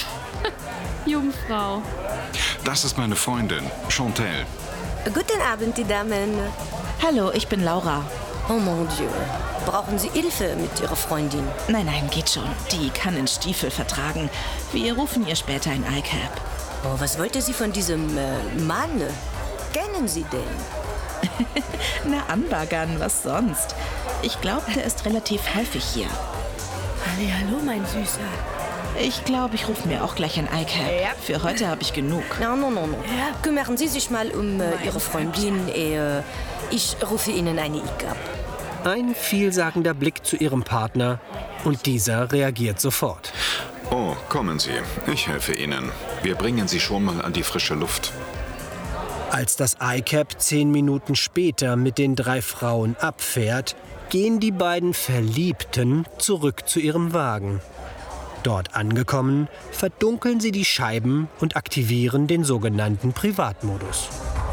Jungfrau. Das ist meine Freundin, Chantal. Guten Abend, die Damen. Hallo, ich bin Laura. Oh mon Dieu. Brauchen Sie Hilfe mit Ihrer Freundin? Nein, nein, geht schon. Die kann einen Stiefel vertragen. Wir rufen ihr später ein I C A P. Oh, was wollte sie von diesem äh, Mann? Kennen Sie den? Na, anbaggern, was sonst? Ich glaube, der ist relativ häufig hier. Hallo, mein Süßer. Ich glaube, ich rufe mir auch gleich ein I C A P. Ja. Für heute habe ich genug. No, no, no, no. Ja. Kümmern Sie sich mal um äh, Ihre Freundin. Äh, ich rufe Ihnen eine I C A P. Ein vielsagender Blick zu ihrem Partner und dieser reagiert sofort. Oh, kommen Sie. Ich helfe Ihnen. Wir bringen Sie schon mal an die frische Luft. Als das I C A P zehn Minuten später mit den drei Frauen abfährt, gehen die beiden Verliebten zurück zu ihrem Wagen. Dort angekommen, verdunkeln sie die Scheiben und aktivieren den sogenannten Privatmodus.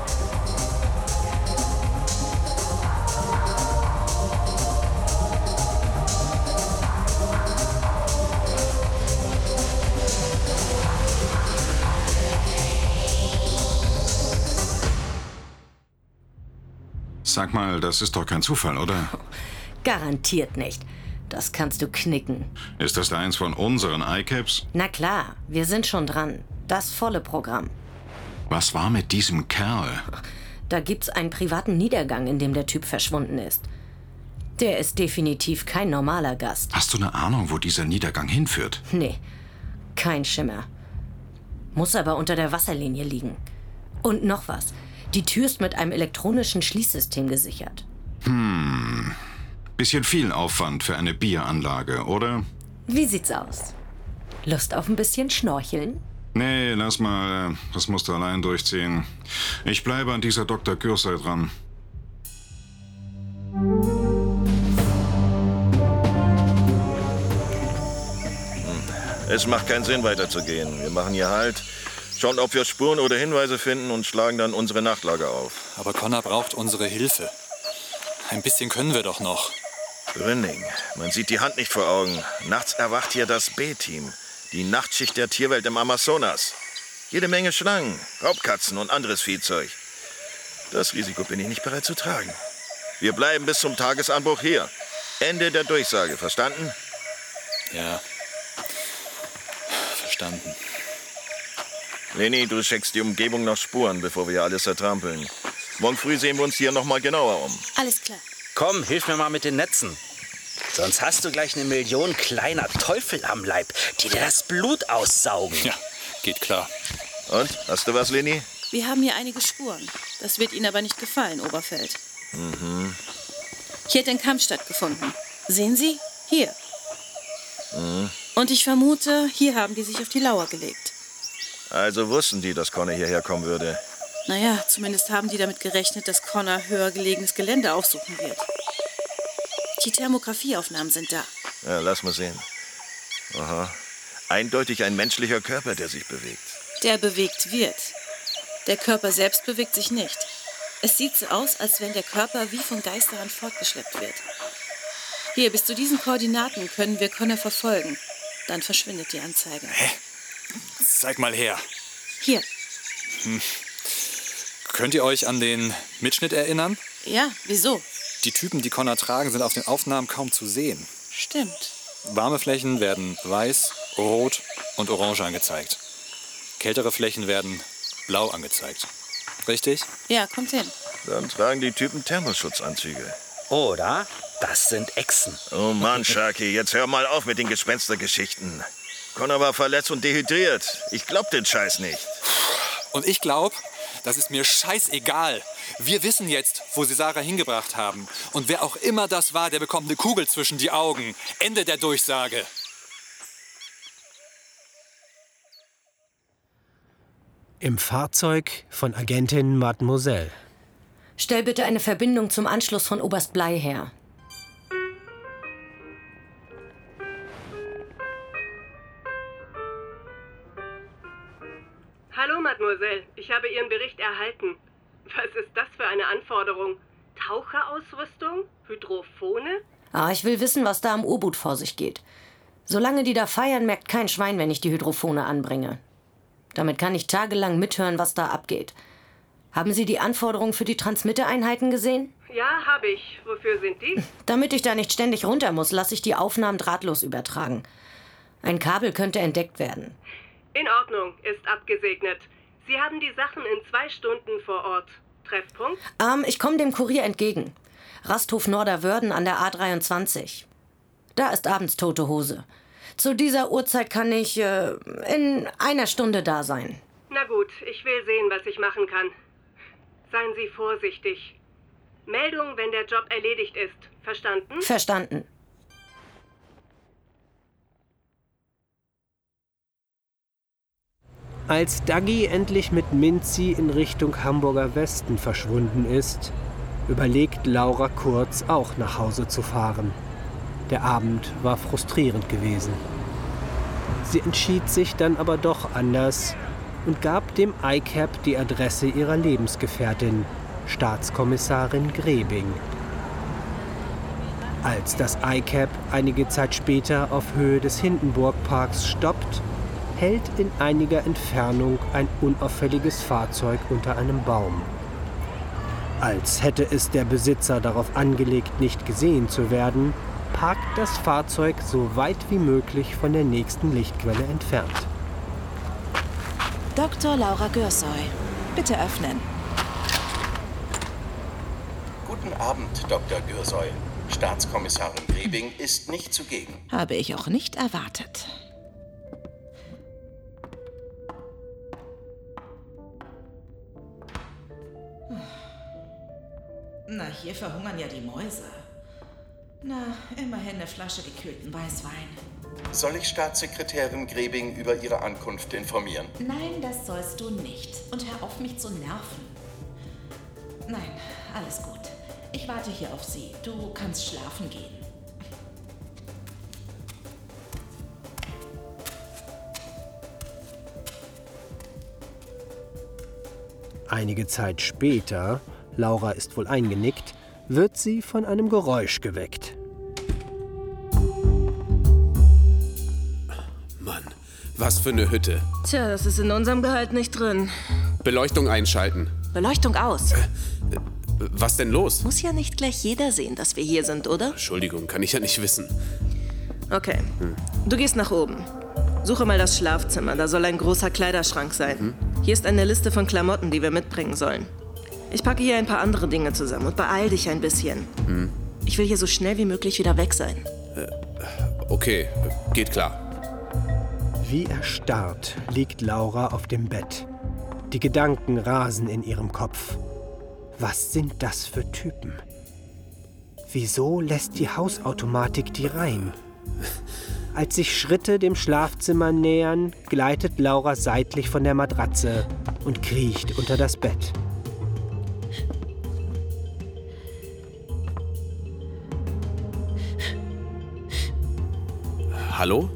Sag mal, das ist doch kein Zufall, oder? Garantiert nicht. Das kannst du knicken. Ist das eins von unseren I C A Ps? Na klar, wir sind schon dran. Das volle Programm. Was war mit diesem Kerl? Da gibt's einen privaten Niedergang, in dem der Typ verschwunden ist. Der ist definitiv kein normaler Gast. Hast du eine Ahnung, wo dieser Niedergang hinführt? Nee, kein Schimmer. Muss aber unter der Wasserlinie liegen. Und noch was. Die Tür ist mit einem elektronischen Schließsystem gesichert. Hm. Bisschen viel Aufwand für eine Bieranlage, oder? Wie sieht's aus? Lust auf ein bisschen Schnorcheln? Nee, lass mal. Das musst du allein durchziehen. Ich bleibe an dieser Doktor Gürsoy dran. Es macht keinen Sinn, weiterzugehen. Wir machen hier Halt, schauen, ob wir Spuren oder Hinweise finden und schlagen dann unsere Nachtlager auf. Aber Connor braucht unsere Hilfe. Ein bisschen können wir doch noch. Gründing, man sieht die Hand nicht vor Augen. Nachts erwacht hier das B-Team. Die Nachtschicht der Tierwelt im Amazonas. Jede Menge Schlangen, Raubkatzen und anderes Viehzeug. Das Risiko bin ich nicht bereit zu tragen. Wir bleiben bis zum Tagesanbruch hier. Ende der Durchsage, verstanden? Ja, verstanden. Leni, du checkst die Umgebung nach Spuren, bevor wir alles zertrampeln. Morgen früh sehen wir uns hier noch mal genauer um. Alles klar. Komm, hilf mir mal mit den Netzen. Sonst hast du gleich eine Million kleiner Teufel am Leib, die dir das Blut aussaugen. Ja, geht klar. Und? Hast du was, Leni? Wir Wir haben hier einige Spuren. Das wird Ihnen aber nicht gefallen, Oberfeld. Mhm. Hier hat ein Kampf stattgefunden. Sehen Sie? Hier. Mhm. Und ich vermute, hier haben die sich auf die Lauer gelegt. Also wussten die, dass Connor hierher kommen würde? Naja, zumindest haben die damit gerechnet, dass Connor höher gelegenes Gelände aufsuchen wird. Die Thermografieaufnahmen sind da. Ja, lass mal sehen. Aha. Eindeutig ein menschlicher Körper, der sich bewegt. Der bewegt wird. Der Körper selbst bewegt sich nicht. Es sieht so aus, als wenn der Körper wie von Geisterhand fortgeschleppt wird. Hier, bis zu diesen Koordinaten können wir Connor verfolgen. Dann verschwindet die Anzeige. Hä? Zeig mal her. Hier. Hm. Könnt ihr euch an den Mitschnitt erinnern? Ja, wieso? Die Typen, die Connor tragen, sind auf den Aufnahmen kaum zu sehen. Stimmt. Warme Flächen werden weiß, rot und orange angezeigt. Kältere Flächen werden blau angezeigt. Richtig? Ja, kommt hin. Dann tragen die Typen Thermoschutzanzüge. Oder? Das sind Echsen. Oh Mann, Sharky, jetzt hör mal auf mit den Gespenstergeschichten. Connor war verletzt und dehydriert. Ich glaub den Scheiß nicht. Und ich glaub, das ist mir scheißegal. Wir wissen jetzt, wo sie Sarah hingebracht haben. Und wer auch immer das war, der bekommt eine Kugel zwischen die Augen. Ende der Durchsage. Im Fahrzeug von Agentin Mademoiselle. Stell bitte eine Verbindung zum Anschluss von Oberst Blei her. Hallo, Mademoiselle. Ich habe Ihren Bericht erhalten. Was ist das für eine Anforderung? Taucherausrüstung? Hydrophone? Ah, ich will wissen, was da am U-Boot vor sich geht. Solange die da feiern, merkt kein Schwein, wenn ich die Hydrophone anbringe. Damit kann ich tagelang mithören, was da abgeht. Haben Sie die Anforderungen für die Transmittereinheiten gesehen? Ja, habe ich. Wofür sind die? Damit ich da nicht ständig runter muss, lasse ich die Aufnahmen drahtlos übertragen. Ein Kabel könnte entdeckt werden. In Ordnung, ist abgesegnet. Sie haben die Sachen in zwei Stunden vor Ort. Treffpunkt? Ähm, ich komme dem Kurier entgegen. Rasthof Norderwörden an der A dreiundzwanzig. Da ist abends tote Hose. Zu dieser Uhrzeit kann ich äh, in einer Stunde da sein. Na gut, ich will sehen, was ich machen kann. Seien Sie vorsichtig. Meldung, wenn der Job erledigt ist. Verstanden? Verstanden. Als Daggy endlich mit Minzi in Richtung Hamburger Westen verschwunden ist, überlegt Laura kurz, auch nach Hause zu fahren. Der Abend war frustrierend gewesen. Sie entschied sich dann aber doch anders und gab dem I C A P die Adresse ihrer Lebensgefährtin, Staatskommissarin Grebing. Als das I C A P einige Zeit später auf Höhe des Hindenburgparks stoppt, hält in einiger Entfernung ein unauffälliges Fahrzeug unter einem Baum. Als hätte es der Besitzer darauf angelegt, nicht gesehen zu werden, parkt das Fahrzeug so weit wie möglich von der nächsten Lichtquelle entfernt. Doktor Laura Gürsoy, bitte öffnen. Guten Abend, Doktor Gürsoy. Staatskommissarin Grebing ist nicht zugegen. Habe ich auch nicht erwartet. Na, hier verhungern ja die Mäuse. Na, immerhin eine Flasche gekühlten Weißwein. Soll ich Staatssekretärin Grebing über ihre Ankunft informieren? Nein, das sollst du nicht. Und hör auf, mich zu nerven. Nein, alles gut. Ich warte hier auf Sie. Du kannst schlafen gehen. Einige Zeit später, Laura ist wohl eingenickt, wird sie von einem Geräusch geweckt. Mann, was für eine Hütte. Tja, das ist in unserem Gehalt nicht drin. Beleuchtung einschalten. Beleuchtung aus. Äh, was denn los? Muss ja nicht gleich jeder sehen, dass wir hier sind, oder? Entschuldigung, kann ich ja nicht wissen. Okay, hm. Du gehst nach oben. Suche mal das Schlafzimmer, da soll ein großer Kleiderschrank sein. Hm? Hier ist eine Liste von Klamotten, die wir mitbringen sollen. Ich packe hier ein paar andere Dinge zusammen und beeil dich ein bisschen. Hm. Ich will hier so schnell wie möglich wieder weg sein. Äh, okay, geht klar. Wie erstarrt liegt Laura auf dem Bett. Die Gedanken rasen in ihrem Kopf. Was sind das für Typen? Wieso lässt die Hausautomatik die rein? Als sich Schritte dem Schlafzimmer nähern, gleitet Laura seitlich von der Matratze und kriecht unter das Bett. Hallo?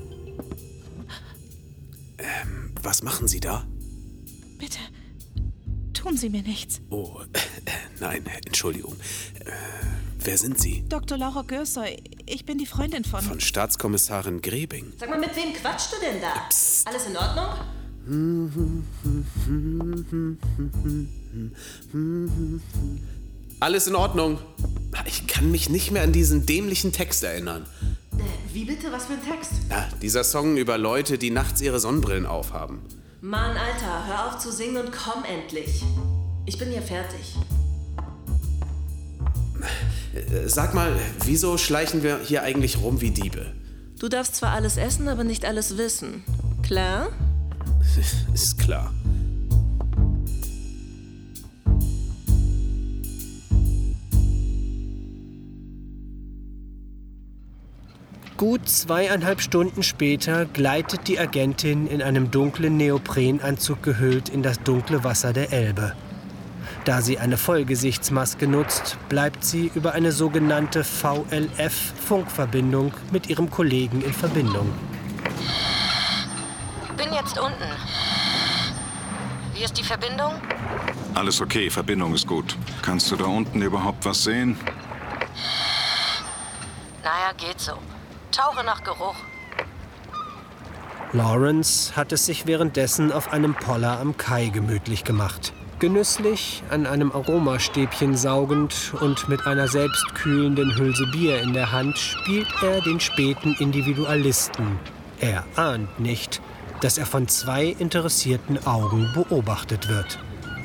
Ähm, was machen Sie da? Bitte, tun Sie mir nichts. Oh, äh, nein, Entschuldigung. Äh, wer sind Sie? Doktor Laura Gürsoy, ich bin die Freundin von... Von Staatskommissarin Grebing. Sag mal, mit wem quatschst du denn da? Psst. Alles in Ordnung? Alles in Ordnung. Ich kann mich nicht mehr an diesen dämlichen Text erinnern. Äh, wie bitte? Was für ein Text? Na, dieser Song über Leute, die nachts ihre Sonnenbrillen aufhaben. Mann, Alter, hör auf zu singen und komm endlich. Ich bin hier fertig. Sag mal, wieso schleichen wir hier eigentlich rum wie Diebe? Du darfst zwar alles essen, aber nicht alles wissen. Klar? Ist klar. Gut zweieinhalb Stunden später gleitet die Agentin in einem dunklen Neoprenanzug gehüllt in das dunkle Wasser der Elbe. Da sie eine Vollgesichtsmaske nutzt, bleibt sie über eine sogenannte V L F-Funkverbindung mit ihrem Kollegen in Verbindung. Bin jetzt unten. Wie ist die Verbindung? Alles okay, Verbindung ist gut. Kannst du da unten überhaupt was sehen? Naja, geht so. Tauche nach Geruch. Lawrence hat es sich währenddessen auf einem Poller am Kai gemütlich gemacht. Genüsslich, an einem Aromastäbchen saugend und mit einer selbstkühlenden Hülse Bier in der Hand spielt er den späten Individualisten. Er ahnt nicht, dass er von zwei interessierten Augen beobachtet wird.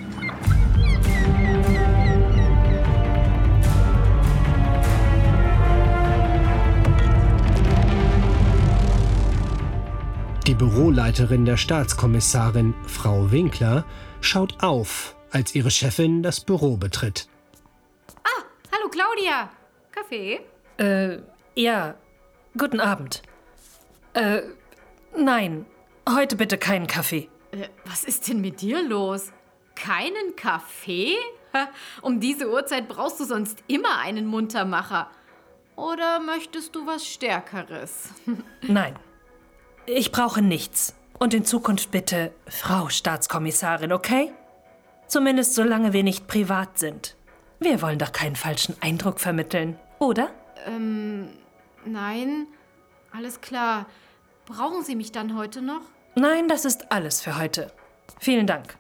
Die Büroleiterin der Staatskommissarin, Frau Winkler, schaut auf, als ihre Chefin das Büro betritt. Ah, hallo Claudia. Kaffee? Äh, ja. Guten Abend. Äh, nein. Heute bitte keinen Kaffee. Äh, was ist denn mit dir los? Keinen Kaffee? Um diese Uhrzeit brauchst du sonst immer einen Muntermacher. Oder möchtest du was Stärkeres? Nein. Ich brauche nichts. Und in Zukunft bitte Frau Staatskommissarin, okay? Zumindest solange wir nicht privat sind. Wir wollen doch keinen falschen Eindruck vermitteln, oder? Ähm, nein. Alles klar. Brauchen Sie mich dann heute noch? Nein, das ist alles für heute. Vielen Dank.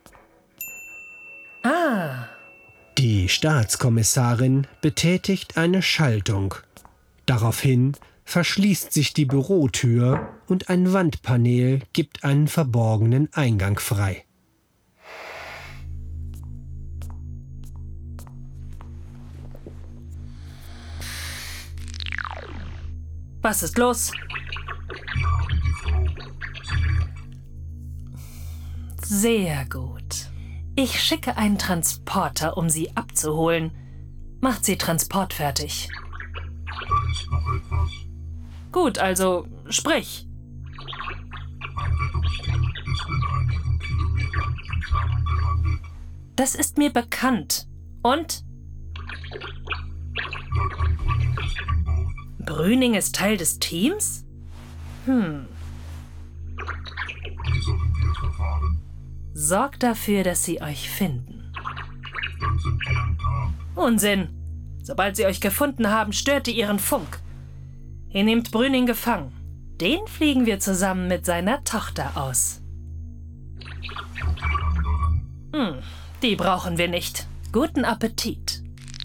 Ah. Die Staatskommissarin betätigt eine Schaltung. Daraufhin verschließt sich die Bürotür und ein Wandpanel gibt einen verborgenen Eingang frei. Was ist los? Sehr gut. Ich schicke einen Transporter, um Sie abzuholen. Macht Sie transportfertig. Ist noch etwas? Gut, also sprich. Das ist mir bekannt. Und? Brüning ist Teil des Teams? Hm. Sorgt dafür, dass sie euch finden. Unsinn. Sobald sie euch gefunden haben, stört ihr ihren Funk. Ihr nehmt Brüning gefangen. Den fliegen wir zusammen mit seiner Tochter aus. Hm, die brauchen wir nicht. Guten Appetit.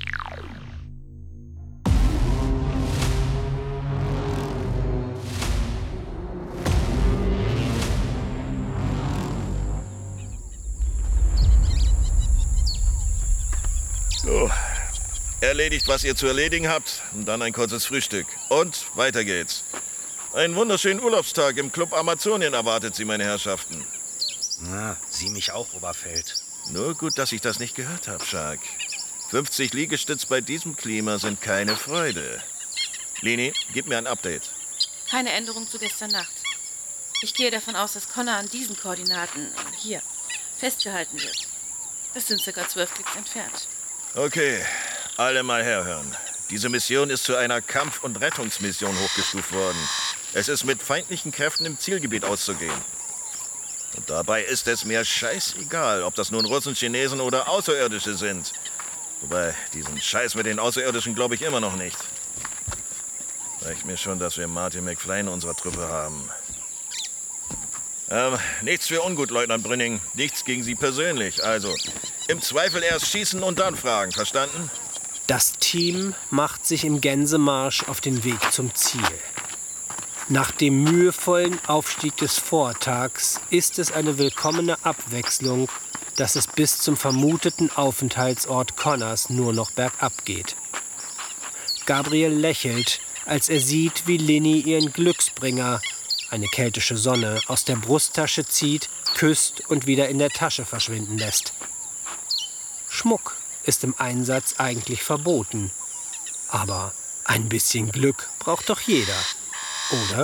So, erledigt, was ihr zu erledigen habt, und dann ein kurzes Frühstück. Und weiter geht's. Einen wunderschönen Urlaubstag im Club Amazonien erwartet Sie, meine Herrschaften. Na, sieh mich auch, Oberfeld. Nur gut, dass ich das nicht gehört habe, Shark. fünfzig Liegestütz bei diesem Klima sind keine Freude. Lini, gib mir ein Update. Keine Änderung zu gestern Nacht. Ich gehe davon aus, dass Connor an diesen Koordinaten, hier, festgehalten wird. Das sind circa zwölf Klicks entfernt. Okay, alle mal herhören. Diese Mission ist zu einer Kampf- und Rettungsmission hochgestuft worden. Es ist mit feindlichen Kräften im Zielgebiet auszugehen. Und dabei ist es mir scheißegal, ob das nun Russen, Chinesen oder Außerirdische sind. Wobei, diesen Scheiß mit den Außerirdischen glaube ich immer noch nicht. Reicht mir schon, dass wir Martin McFly in unserer Truppe haben. Ähm, nichts für ungut, Leutnant Brünning. Nichts gegen Sie persönlich. Also, im Zweifel erst schießen und dann fragen. Verstanden? Das Team macht sich im Gänsemarsch auf den Weg zum Ziel. Nach dem mühevollen Aufstieg des Vortags ist es eine willkommene Abwechslung, dass es bis zum vermuteten Aufenthaltsort Connors nur noch bergab geht. Gabriel lächelt, als er sieht, wie Lini ihren Glücksbringer, eine keltische Sonne, aus der Brusttasche zieht, küsst und wieder in der Tasche verschwinden lässt. Schmuck ist im Einsatz eigentlich verboten. Aber ein bisschen Glück braucht doch jeder, oder?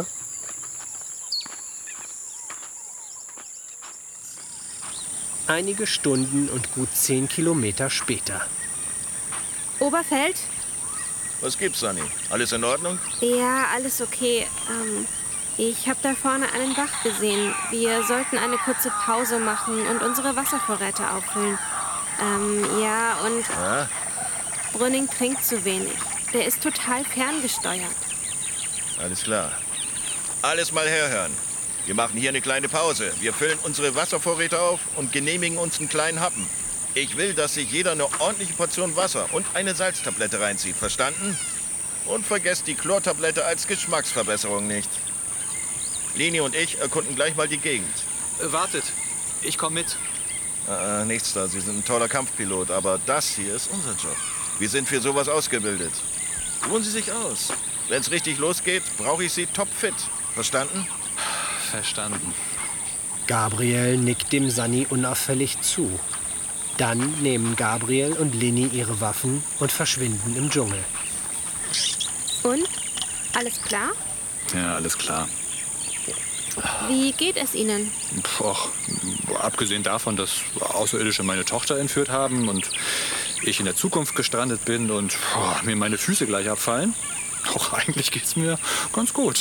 Einige Stunden und gut zehn Kilometer später. Oberfeld? Was gibt's, Sunny? Alles in Ordnung? Ja, alles okay. Ähm, ich habe da vorne einen Bach gesehen. Wir sollten eine kurze Pause machen und unsere Wasservorräte auffüllen. Ähm, ja, und Ja? Brünning trinkt zu wenig. Der ist total ferngesteuert. Alles klar. Alles mal herhören. Wir machen hier eine kleine Pause. Wir füllen unsere Wasservorräte auf und genehmigen uns einen kleinen Happen. Ich will, dass sich jeder eine ordentliche Portion Wasser und eine Salztablette reinzieht. Verstanden? Und vergesst die Chlortablette als Geschmacksverbesserung nicht. Lini und ich erkunden gleich mal die Gegend. Äh, wartet. Ich komme mit. Äh, nichts da. Sie sind ein toller Kampfpilot. Aber das hier ist unser Job. Wir sind für sowas ausgebildet. Ruhen Sie sich aus. Wenn es richtig losgeht, brauche ich Sie topfit. Verstanden? Verstanden. Gabriel nickt dem Sunny unauffällig zu. Dann nehmen Gabriel und Lini ihre Waffen und verschwinden im Dschungel. Und? Alles klar? Ja, alles klar. Wie geht es Ihnen? Och, abgesehen davon, dass Außerirdische meine Tochter entführt haben und ich in der Zukunft gestrandet bin und oh, mir meine Füße gleich abfallen, auch eigentlich geht's mir ganz gut.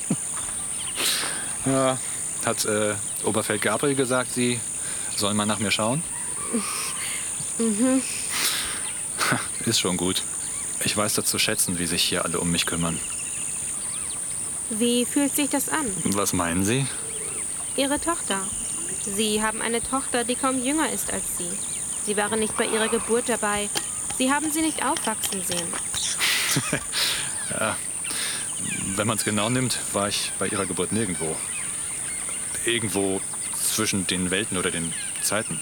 Ja, hat äh, Oberfeld Gabriel gesagt, Sie sollen mal nach mir schauen? Mhm. Ist schon gut. Ich weiß das zu schätzen, wie sich hier alle um mich kümmern. Wie fühlt sich das an? Was meinen Sie? Ihre Tochter. Sie haben eine Tochter, die kaum jünger ist als Sie. Sie waren nicht bei ihrer Geburt dabei. Sie haben sie nicht aufwachsen sehen. Ja, wenn man es genau nimmt, war ich bei ihrer Geburt nirgendwo. Irgendwo zwischen den Welten oder den Zeiten.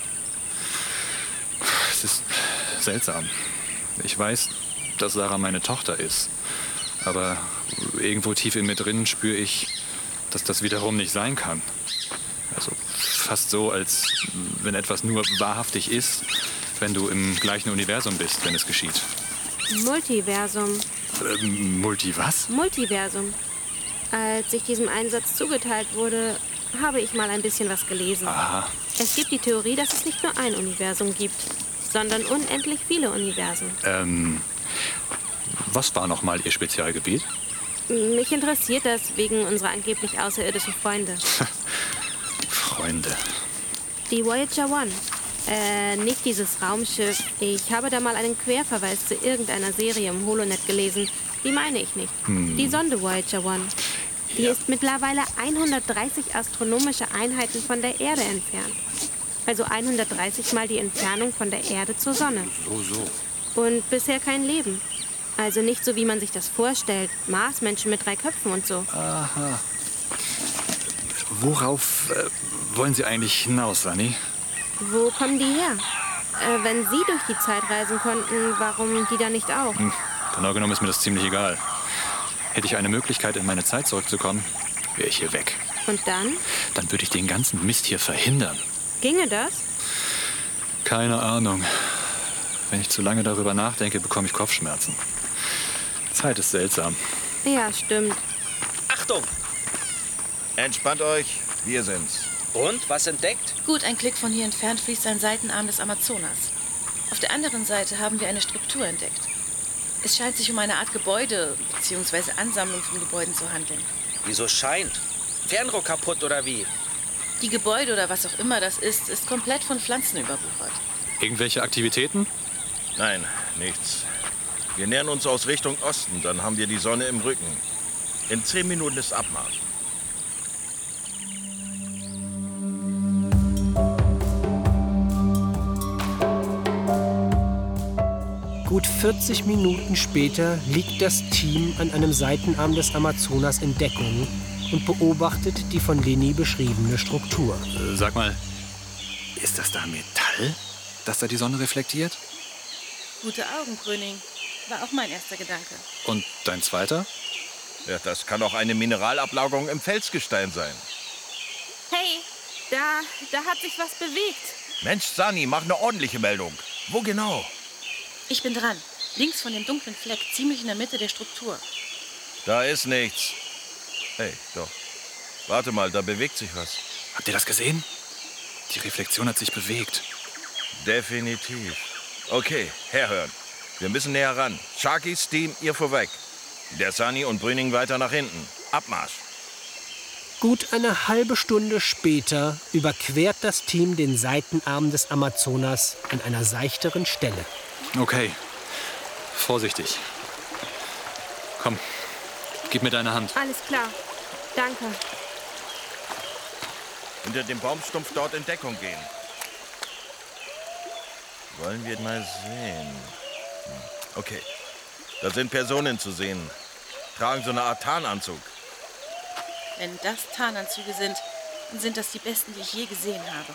Es ist seltsam. Ich weiß, dass Sarah meine Tochter ist. Aber irgendwo tief in mir drin spüre ich, dass das wiederum nicht sein kann. Also fast so, als wenn etwas nur wahrhaftig ist, wenn du im gleichen Universum bist, wenn es geschieht. Multiversum. Äh, Multi was? Multiversum. Als ich diesem Einsatz zugeteilt wurde, habe ich mal ein bisschen was gelesen. Aha. Es gibt die Theorie, dass es nicht nur ein Universum gibt, sondern unendlich viele Universen. Ähm, was war noch mal Ihr Spezialgebiet? Mich interessiert das wegen unserer angeblich außerirdischen Freunde. Freunde. Die Voyager One. Äh, nicht dieses Raumschiff. Ich habe da mal einen Querverweis zu irgendeiner Serie im Holonet gelesen. Die meine ich nicht. Hm. Die Sonde Voyager One. Die Ja. ist mittlerweile hundertdreißig astronomische Einheiten von der Erde entfernt. Also hundertdreißig Mal die Entfernung von der Erde zur Sonne. So, so. Und bisher kein Leben. Also nicht so, wie man sich das vorstellt. Marsmenschen mit drei Köpfen und so. Aha. Worauf äh, wollen Sie eigentlich hinaus, Sunny? Wo kommen die her? Äh, wenn Sie durch die Zeit reisen konnten, warum die dann nicht auch? Hm, genau genommen ist mir das ziemlich egal. Hätte ich eine Möglichkeit, in meine Zeit zurückzukommen, wäre ich hier weg. Und dann? Dann würde ich den ganzen Mist hier verhindern. Ginge das? Keine Ahnung. Wenn ich zu lange darüber nachdenke, bekomme ich Kopfschmerzen. Zeit ist seltsam. Ja, stimmt. Achtung! Entspannt euch, wir sind's. Und, was entdeckt? Gut, ein Klick von hier entfernt fließt ein Seitenarm des Amazonas. Auf der anderen Seite haben wir eine Struktur entdeckt. Es scheint sich um eine Art Gebäude bzw. Ansammlung von Gebäuden zu handeln. Wieso scheint? Fernrohr kaputt oder wie? Die Gebäude oder was auch immer das ist, ist komplett von Pflanzen überwuchert. Irgendwelche Aktivitäten? Nein, nichts. Wir nähern uns aus Richtung Osten, dann haben wir die Sonne im Rücken. In zehn Minuten ist Abmarsch. Gut vierzig Minuten später liegt das Team an einem Seitenarm des Amazonas in Deckung und beobachtet die von Leni beschriebene Struktur. Äh, sag mal, ist das da Metall, das da die Sonne reflektiert? Gute Augen, Brüning. War auch mein erster Gedanke. Und dein zweiter? Ja, das kann auch eine Mineralablagerung im Felsgestein sein. Hey, da, da hat sich was bewegt. Mensch, Sani, mach eine ordentliche Meldung. Wo genau? Ich bin dran. Links von dem dunklen Fleck, ziemlich in der Mitte der Struktur. Da ist nichts. Hey, doch. Warte mal, da bewegt sich was. Habt ihr das gesehen? Die Reflexion hat sich bewegt. Definitiv. Okay, herhören. Wir müssen näher ran. Sharkys Team, ihr vorweg. Der Sani und Brüning weiter nach hinten. Abmarsch. Gut eine halbe Stunde später überquert das Team den Seitenarm des Amazonas an einer seichteren Stelle. Okay, vorsichtig. Komm, gib mir deine Hand. Alles klar. Danke. Hinter dem Baumstumpf dort in Deckung gehen. Wollen wir mal sehen. Okay, da sind Personen zu sehen. Tragen so eine Art Tarnanzug. Wenn das Tarnanzüge sind, dann sind das die besten, die ich je gesehen habe.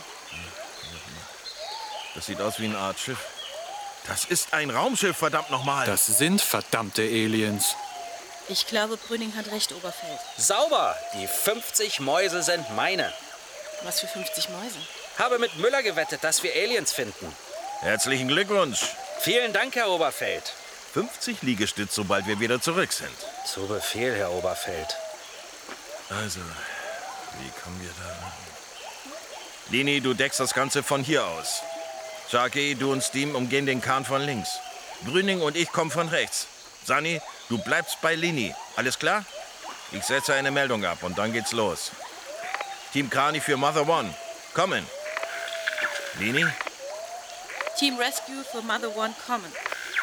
Das sieht aus wie eine Art Schiff. Das ist ein Raumschiff, verdammt nochmal. Das sind verdammte Aliens. Ich glaube, Brüning hat recht, Oberfeld. Sauber! Die fünfzig Mäuse sind meine. Was für fünfzig Mäuse? Habe mit Müller gewettet, dass wir Aliens finden. Herzlichen Glückwunsch. Vielen Dank, Herr Oberfeld. fünfzig Liegestütz, sobald wir wieder zurück sind. Zu Befehl, Herr Oberfeld. Also, wie kommen wir da? Lini, du deckst das Ganze von hier aus. Sharky, du und Steam umgehen den Kahn von links. Brüning und ich kommen von rechts. Sani, du bleibst bei Lini. Alles klar? Ich setze eine Meldung ab und dann geht's los. Team Krani für Mother One. Kommen. Lini? Team Rescue für Mother One kommen.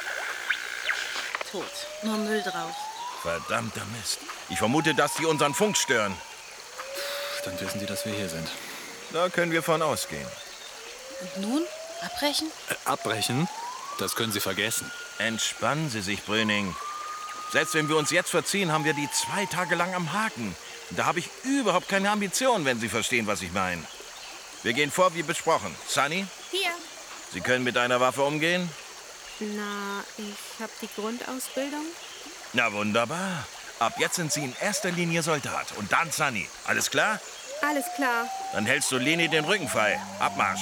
Tot. Nur Müll drauf. Verdammter Mist. Ich vermute, dass die unseren Funk stören. Dann wissen die, dass wir hier sind. Da können wir von ausgehen. Und nun? Abbrechen? Äh, abbrechen? Das können Sie vergessen. Entspannen Sie sich, Brüning. Selbst wenn wir uns jetzt verziehen, haben wir die zwei Tage lang am Haken. Da habe ich überhaupt keine Ambition, wenn Sie verstehen, was ich meine. Wir gehen vor, wie besprochen. Sunny? Hier. Sie können mit einer Waffe umgehen? Na, ich habe die Grundausbildung. Na wunderbar. Ab jetzt sind Sie in erster Linie Soldat. Und dann Sunny. Alles klar? Alles klar. Dann hältst du Leni den Rücken frei. Abmarsch.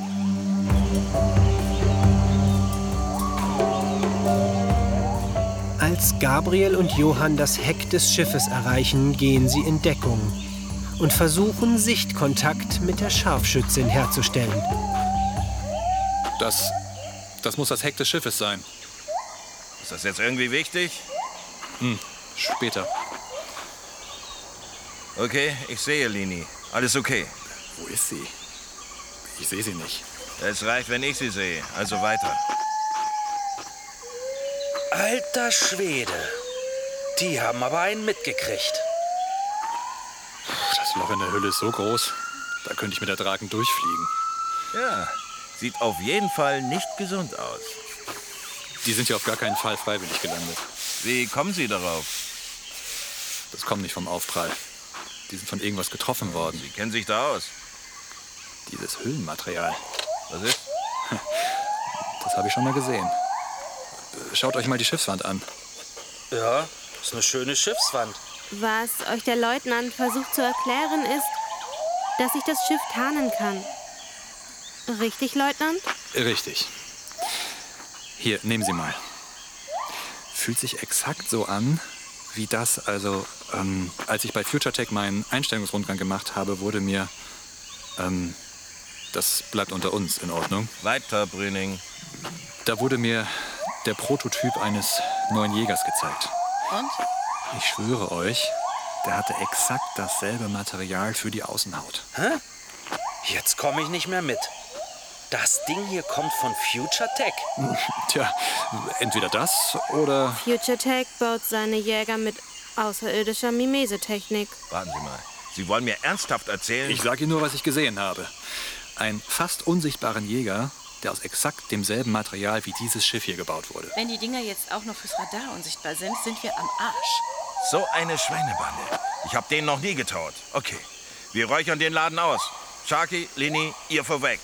Als Gabriel und Johann das Heck des Schiffes erreichen, gehen sie in Deckung und versuchen, Sichtkontakt mit der Scharfschützin herzustellen. Das, das muss das Heck des Schiffes sein. Ist das jetzt irgendwie wichtig? Hm, später. Okay, ich sehe Leni. Alles okay. Wo ist sie? Ich sehe sie nicht. Es reicht, wenn ich sie sehe. Also weiter. Alter Schwede. Die haben aber einen mitgekriegt. Das Loch in der Hülle ist so groß, da könnte ich mit der Draken durchfliegen. Ja, sieht auf jeden Fall nicht gesund aus. Die sind ja auf gar keinen Fall freiwillig gelandet. Wie kommen Sie darauf? Das kommt nicht vom Aufprall. Die sind von irgendwas getroffen worden. Sie kennen sich da aus. Dieses Hüllenmaterial. Was ist? Das habe ich schon mal gesehen. Schaut euch mal die Schiffswand an. Ja, ist eine schöne Schiffswand. Was euch der Leutnant versucht zu erklären, ist, dass sich das Schiff tarnen kann. Richtig, Leutnant? Richtig. Hier, nehmen Sie mal. Fühlt sich exakt so an, wie das, also, ähm, als ich bei FutureTech meinen Einstellungsrundgang gemacht habe, wurde mir, ähm, das bleibt unter uns in Ordnung. Weiter, Brüning. Da wurde mir der Prototyp eines neuen Jägers gezeigt. Und? Ich schwöre euch, der hatte exakt dasselbe Material für die Außenhaut. Hä? Jetzt komme ich nicht mehr mit. Das Ding hier kommt von FutureTech. Tja, entweder das oder... FutureTech baut seine Jäger mit außerirdischer Mimesetechnik. Warten Sie mal. Sie wollen mir ernsthaft erzählen? Ich sage Ihnen nur, was ich gesehen habe. Einen fast unsichtbaren Jäger, der aus exakt demselben Material wie dieses Schiff hier gebaut wurde. Wenn die Dinger jetzt auch noch fürs Radar unsichtbar sind, sind wir am Arsch. So eine Schweinebande. Ich hab denen noch nie getraut. Okay, wir räuchern den Laden aus. Sharky, Lini, ihr vorweg.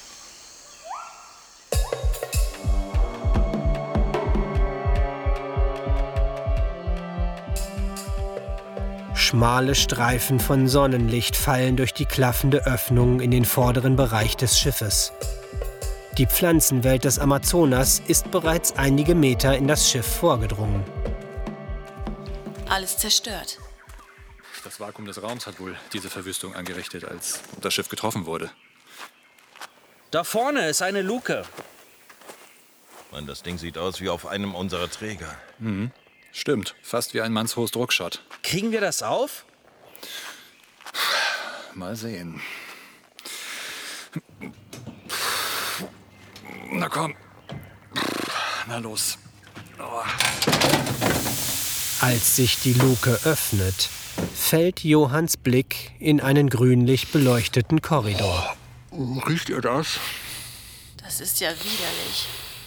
Schmale Streifen von Sonnenlicht fallen durch die klaffende Öffnung in den vorderen Bereich des Schiffes. Die Pflanzenwelt des Amazonas ist bereits einige Meter in das Schiff vorgedrungen. Alles zerstört. Das Vakuum des Raums hat wohl diese Verwüstung angerichtet, als das Schiff getroffen wurde. Da vorne ist eine Luke. Mann, das Ding sieht aus wie auf einem unserer Träger. Mhm. Stimmt, fast wie ein mannshohes Druckschott. Kriegen wir das auf? Mal sehen. Na komm. Na los. Oh. Als sich die Luke öffnet, fällt Johanns Blick in einen grünlich beleuchteten Korridor. Oh, riecht ihr das? Das ist ja widerlich.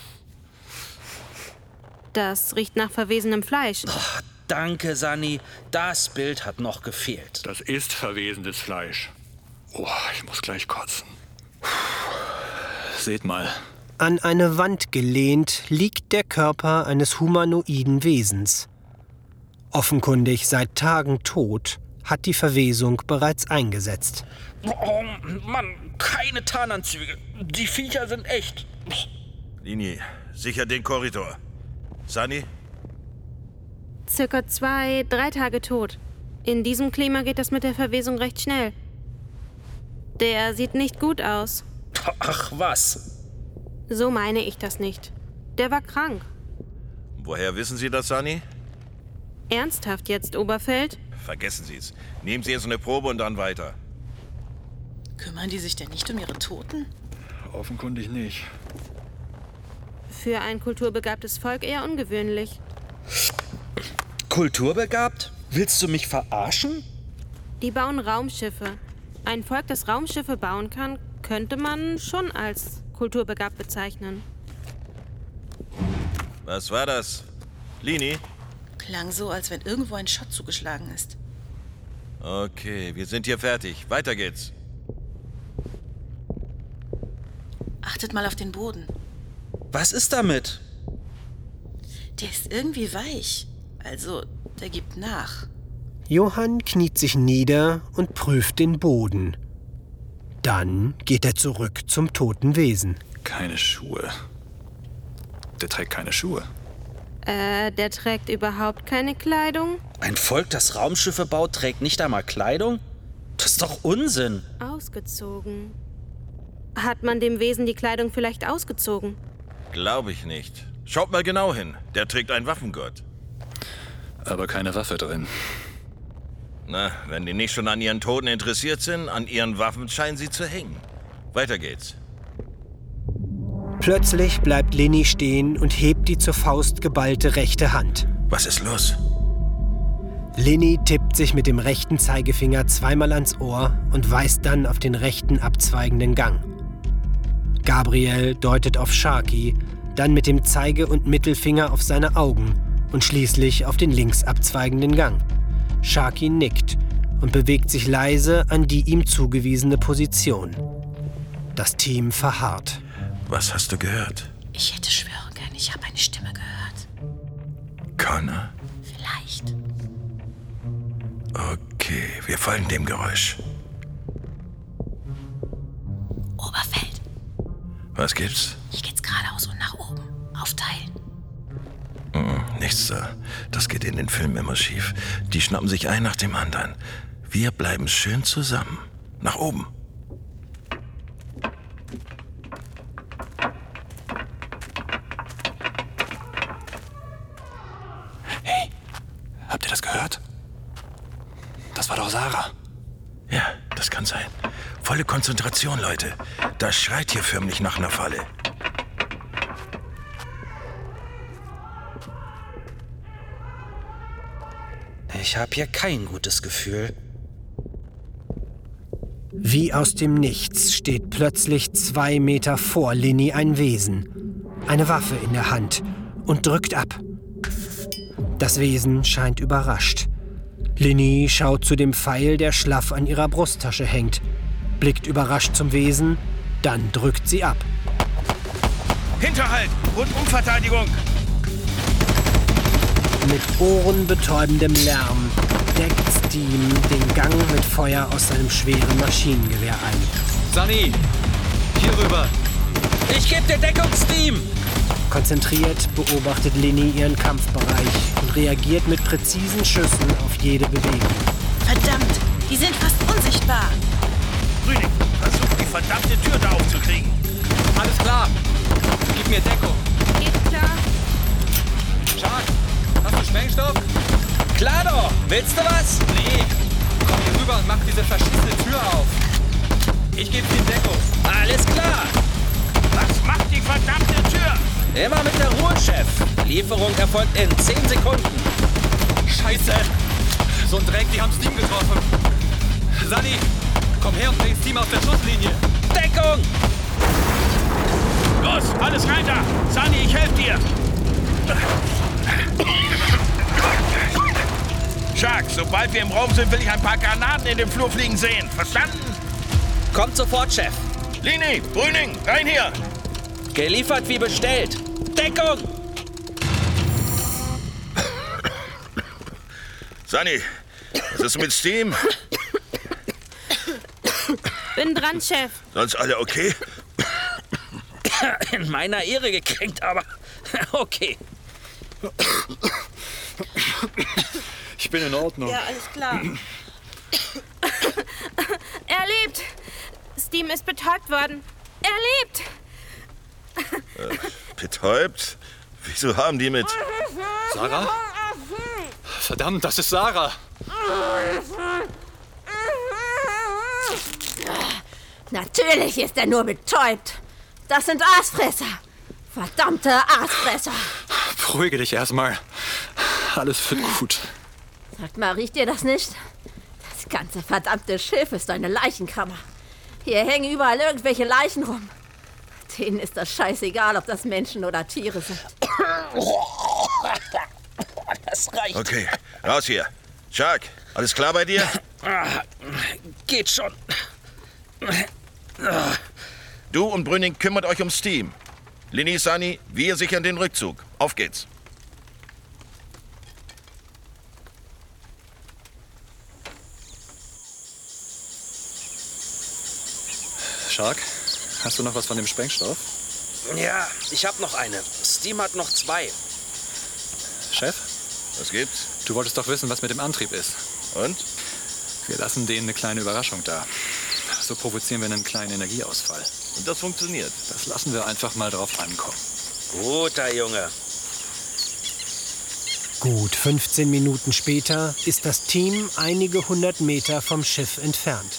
Das riecht nach verwesenem Fleisch. Oh, danke, Sunny. Das Bild hat noch gefehlt. Das ist verwesendes Fleisch. Oh, ich muss gleich kotzen. Seht mal. An eine Wand gelehnt liegt der Körper eines humanoiden Wesens. Offenkundig seit Tagen tot, hat die Verwesung bereits eingesetzt. Oh, Mann, keine Tarnanzüge. Die Viecher sind echt. Lini, sicher den Korridor. Sunny? Circa zwei, drei Tage tot. In diesem Klima geht das mit der Verwesung recht schnell. Der sieht nicht gut aus. Ach was. So meine ich das nicht. Der war krank. Woher wissen Sie das, Sunny? Ernsthaft jetzt, Oberfeld? Vergessen Sie es. Nehmen Sie jetzt eine Probe und dann weiter. Kümmern die sich denn nicht um ihre Toten? Offenkundig nicht. Für ein kulturbegabtes Volk eher ungewöhnlich. Kulturbegabt? Willst du mich verarschen? Die bauen Raumschiffe. Ein Volk, das Raumschiffe bauen kann, könnte man schon als kulturbegabt bezeichnen. Was war das? Lini? Klang so, als wenn irgendwo ein Schott zugeschlagen ist. Okay, wir sind hier fertig. Weiter geht's. Achtet mal auf den Boden. Was ist damit? Der ist irgendwie weich. Also, der gibt nach. Johann kniet sich nieder und prüft den Boden. Dann geht er zurück zum toten Wesen. Keine Schuhe. Der trägt keine Schuhe. Äh, der trägt überhaupt keine Kleidung? Ein Volk, das Raumschiffe baut, trägt nicht einmal Kleidung? Das ist doch Unsinn. Ausgezogen. Hat man dem Wesen die Kleidung vielleicht ausgezogen? Glaube ich nicht. Schaut mal genau hin. Der trägt einen Waffengurt. Aber keine Waffe drin. Na, wenn die nicht schon an ihren Toten interessiert sind, an ihren Waffen scheinen sie zu hängen. Weiter geht's. Plötzlich bleibt Lini stehen und hebt die zur Faust geballte rechte Hand. Was ist los? Lini tippt sich mit dem rechten Zeigefinger zweimal ans Ohr und weist dann auf den rechten abzweigenden Gang. Gabriel deutet auf Sharky, dann mit dem Zeige- und Mittelfinger auf seine Augen und schließlich auf den links abzweigenden Gang. Sharky nickt und bewegt sich leise an die ihm zugewiesene Position. Das Team verharrt. Was hast du gehört? Ich hätte schwören können, ich habe eine Stimme gehört. Connor? Vielleicht. Okay, wir folgen dem Geräusch. Oberfeld, Was gibt's? Hier geht's geradeaus und nach oben. Aufteilen. Mm, nichts, Sir. Das geht in den Filmen immer schief. Die schnappen sich ein nach dem anderen. Wir bleiben schön zusammen. Nach oben. Hey, habt ihr das gehört? Das war doch Sarah. Ja, das kann sein. Volle Konzentration, Leute. Das schreit hier förmlich nach einer Falle. Ich habe hier kein gutes Gefühl. Wie aus dem Nichts steht plötzlich zwei Meter vor Linny ein Wesen. Eine Waffe in der Hand und drückt ab. Das Wesen scheint überrascht. Linny schaut zu dem Pfeil, der schlaff an ihrer Brusttasche hängt, blickt überrascht zum Wesen, dann drückt sie ab. Hinterhalt! Rundumverteidigung! Mit ohrenbetäubendem Lärm deckt Steam den Gang mit Feuer aus seinem schweren Maschinengewehr ein. Sunny, hier rüber! Ich geb dir Deckung, Steam! Konzentriert beobachtet Linny ihren Kampfbereich und reagiert mit präzisen Schüssen auf jede Bewegung. Verdammt, die sind fast unsichtbar. Brüning, versuch die verdammte Tür da aufzukriegen. Alles klar. Gib mir Deckung. Geht klar. Shark, hast du Sprengstoff? Klar doch. Willst du was? Nee. Komm hier rüber und mach diese verschissene Tür auf. Ich gebe dir Deckung. Alles klar. Was macht die verdammte Tür? Immer mit der Ruhe, Chef. Lieferung erfolgt in zehn Sekunden. Scheiße. So ein Dreck, die haben Steam getroffen. Sunny, komm her und bring Steam aus der Schusslinie. Deckung! Los, alles rein da! Sunny, ich helfe dir! Shark, sobald wir im Raum sind, will ich ein paar Granaten in den Flur fliegen sehen. Verstanden? Kommt sofort, Chef. Linny, Brüning, rein hier! Geliefert wie bestellt. Deckung! Sunny, was ist mit Steam? Bin dran, Chef. Sonst alle okay? In meiner Ehre gekränkt, aber okay. Ich bin in Ordnung. Ja, alles klar. Er lebt. Steam ist betäubt worden. Er lebt. Äh, betäubt? Wieso haben die mit... Sarah? Verdammt, das ist Sarah. Natürlich ist er nur betäubt. Das sind Aasfresser. Verdammte Aasfresser. Beruhige dich erstmal. Alles wird gut. Sag mal, riecht ihr das nicht? Das ganze verdammte Schiff ist eine Leichenkammer. Hier hängen überall irgendwelche Leichen rum. Denen ist das scheißegal, ob das Menschen oder Tiere sind. Das reicht. Okay, raus hier. Shark, alles klar bei dir? Geht schon. Du und Brüning kümmert euch um Steam. Linny, Sunny, wir sichern den Rückzug. Auf geht's. Shark, hast du noch was von dem Sprengstoff? Ja, ich hab noch eine. Steam hat noch zwei. Chef? Was gibt's? Du wolltest doch wissen, was mit dem Antrieb ist. Und? Wir lassen denen eine kleine Überraschung da. So provozieren wir einen kleinen Energieausfall. Und das funktioniert? Das lassen wir einfach mal drauf ankommen. Guter Junge. Gut fünfzehn Minuten später ist das Team einige hundert Meter vom Schiff entfernt.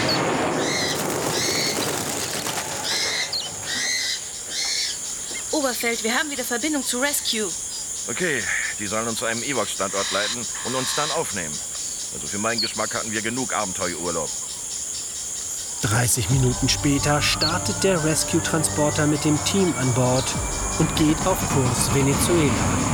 Oberfeld, wir haben wieder Verbindung zu Rescue. Okay, die sollen uns zu einem Evox-Standort leiten und uns dann aufnehmen. Also für meinen Geschmack hatten wir genug Abenteuerurlaub. dreißig Minuten später startet der Rescue-Transporter mit dem Team an Bord und geht auf Kurs Venezuela.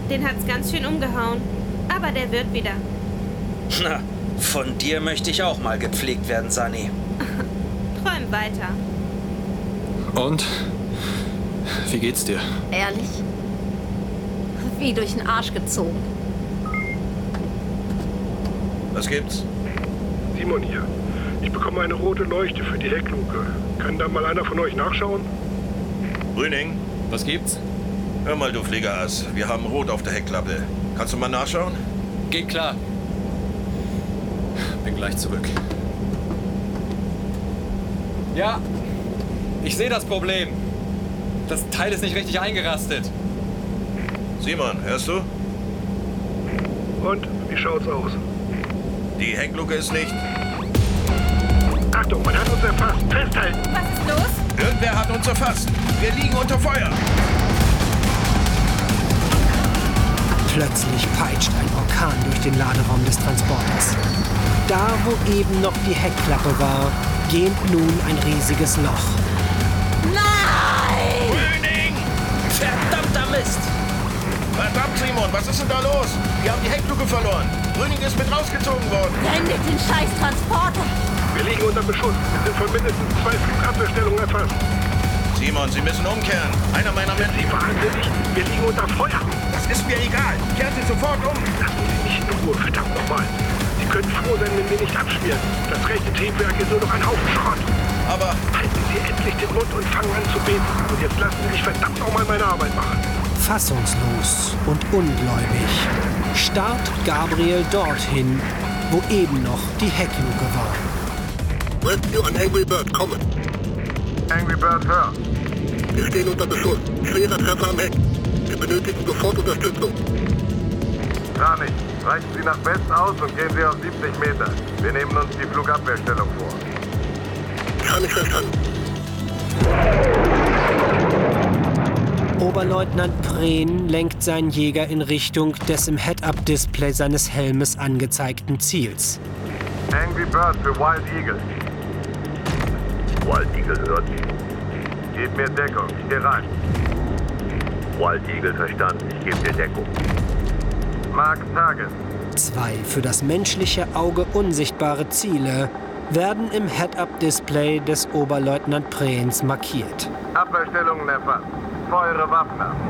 Den hat's ganz schön umgehauen. Aber der wird wieder. Na, von dir möchte ich auch mal gepflegt werden, Sunny. Träum weiter. Und? Wie geht's dir? Ehrlich? Wie durch den Arsch gezogen. Was gibt's? Simon hier. Ich bekomme eine rote Leuchte für die Heckluke. Kann da mal einer von euch nachschauen? Brüning? Was gibt's? Hör mal, du Fliegerass. Wir haben Rot auf der Heckklappe. Kannst du mal nachschauen? Geht klar. Bin gleich zurück. Ja, ich sehe das Problem. Das Teil ist nicht richtig eingerastet. Simon, hörst du? Und? Wie schaut's aus? Die Heckluke ist nicht. Achtung, man hat uns erfasst. Festhalten! Was ist los? Irgendwer hat uns erfasst. Wir liegen unter Feuer. Plötzlich peitscht ein Orkan durch den Laderaum des Transporters. Da, wo eben noch die Heckklappe war, gähnt nun ein riesiges Loch. Nein! Brüning! Verdammter Mist! Verdammt, Simon, was ist denn da los? Wir haben die Heckluke verloren. Brüning ist mit rausgezogen worden. Wendet den scheiß Transporter! Wir liegen unter Beschuss. Wir sind von mindestens zwei Flugabwehrstellungen erfasst. Simon, Sie müssen umkehren. Einer meiner Männer... Sie wahnsinnig? Wir liegen unter Feuer. Das ist mir egal. Kehren Sie sofort um. Lassen Sie mich in Ruhe, verdammt nochmal. Sie können froh sein, wenn wir nicht abschmieren. Das rechte Triebwerk ist nur noch ein Haufen Schrott. Aber... Halten Sie endlich den Mund und fangen an zu beten. Und jetzt lassen Sie mich verdammt nochmal meine Arbeit machen. Fassungslos und ungläubig starrt Gabriel dorthin, wo eben noch die Heckluke war. Rescue an Angry Bird, kommen. Angry Bird, hör. Wir stehen unter Beschuss. Schwerer Treffer am Heck. Wir benötigen sofort Unterstützung. Gar nicht. Reichen Sie nach West aus und gehen Sie auf siebzig Meter. Wir nehmen uns die Flugabwehrstellung vor. Gar nicht verstanden. Oberleutnant Prehn lenkt seinen Jäger in Richtung des im Head-Up-Display seines Helmes angezeigten Ziels. Angry Bird für Wild Eagle. Wild Eagle hört. Gib mir Deckung, ich geh rein. Wild Eagle verstanden, ich gebe dir Deckung. Mark Target. Zwei für das menschliche Auge unsichtbare Ziele werden im Head-Up-Display des Oberleutnant Prehns markiert. Abwehrstellungen erfasst. Feuere Waffen ab.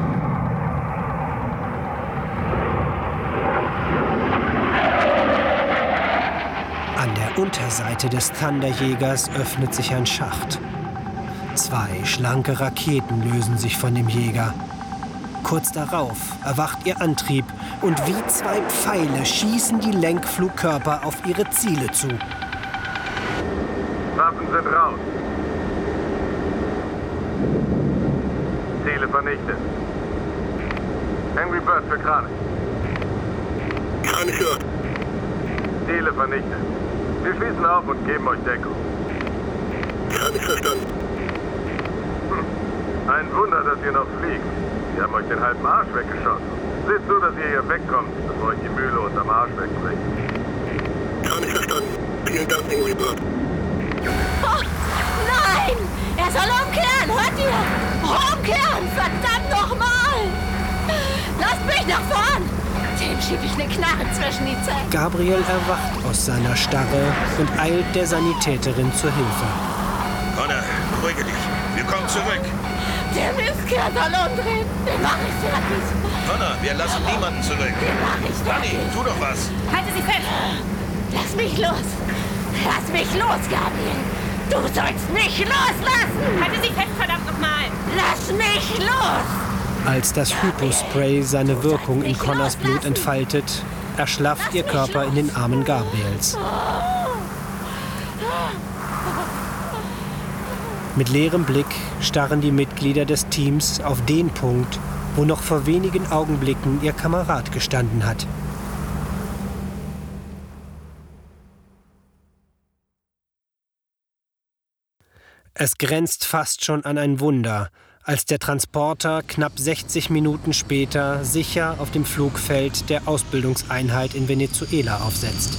An der Unterseite des Thunderjägers öffnet sich ein Schacht. Zwei schlanke Raketen lösen sich von dem Jäger. Kurz darauf erwacht ihr Antrieb und wie zwei Pfeile schießen die Lenkflugkörper auf ihre Ziele zu. Waffen sind raus. Ziele vernichtet. Angry Bird für Kranich. Kranich hört. Ziele vernichtet. Wir schließen auf und geben euch Deckung. Kranich verstanden. Hm. Ein Wunder, dass ihr noch fliegt. Wir haben euch den halben Arsch weggeschossen. Seht zu, dass ihr hier wegkommt, bevor ich die Mühle unterm Arsch wegbringe. Kranich verstanden. Vielen Dank, Angry Bird. Oh, nein! Er soll umkehren, hört ihr? Umkehren, verdammt nochmal! Lasst mich nach vorn! Dem schieb ich eine Knarre zwischen die Zähne. Gabriel erwacht aus seiner Starre und eilt der Sanitäterin zur Hilfe. Connor, beruhige dich. Wir kommen zurück. Der Mistkerl soll umdrehen. Den mach ich fertig. Connor, wir lassen niemanden zurück. Den mach ich fertig. Bunny, tu doch was. Halte sie fest! Lass mich los! Lass mich los, Gabriel! Du sollst mich loslassen! Halte sie fest, verdammt nochmal! Lass mich los! Als das Hypospray seine Wirkung in Connors Blut entfaltet, erschlafft ihr Körper in den Armen Gabriels. Mit leerem Blick starren die Mitglieder des Teams auf den Punkt, wo noch vor wenigen Augenblicken ihr Kamerad gestanden hat. Es grenzt fast schon an ein Wunder, als der Transporter knapp sechzig Minuten später sicher auf dem Flugfeld der Ausbildungseinheit in Venezuela aufsetzt.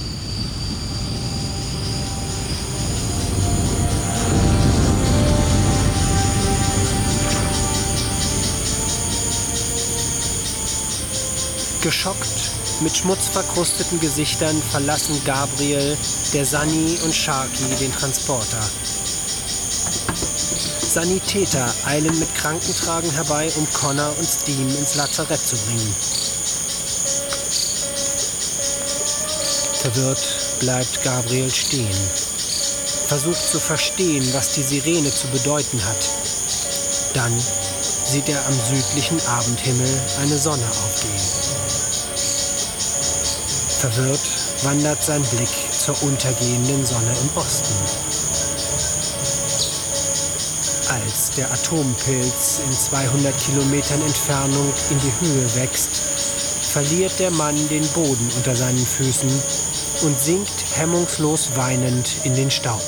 Geschockt, mit schmutzverkrusteten Gesichtern verlassen Gabriel, der Sunny und Sharky den Transporter. Sanitäter eilen mit Krankentragen herbei, um Connor und Steam ins Lazarett zu bringen. Verwirrt bleibt Gabriel stehen, versucht zu verstehen, was die Sirene zu bedeuten hat. Dann sieht er am südlichen Abendhimmel eine Sonne aufgehen. Verwirrt wandert sein Blick zur untergehenden Sonne im Osten. Als der Atompilz in zweihundert Kilometern Entfernung in die Höhe wächst, verliert der Mann den Boden unter seinen Füßen und sinkt hemmungslos weinend in den Staub.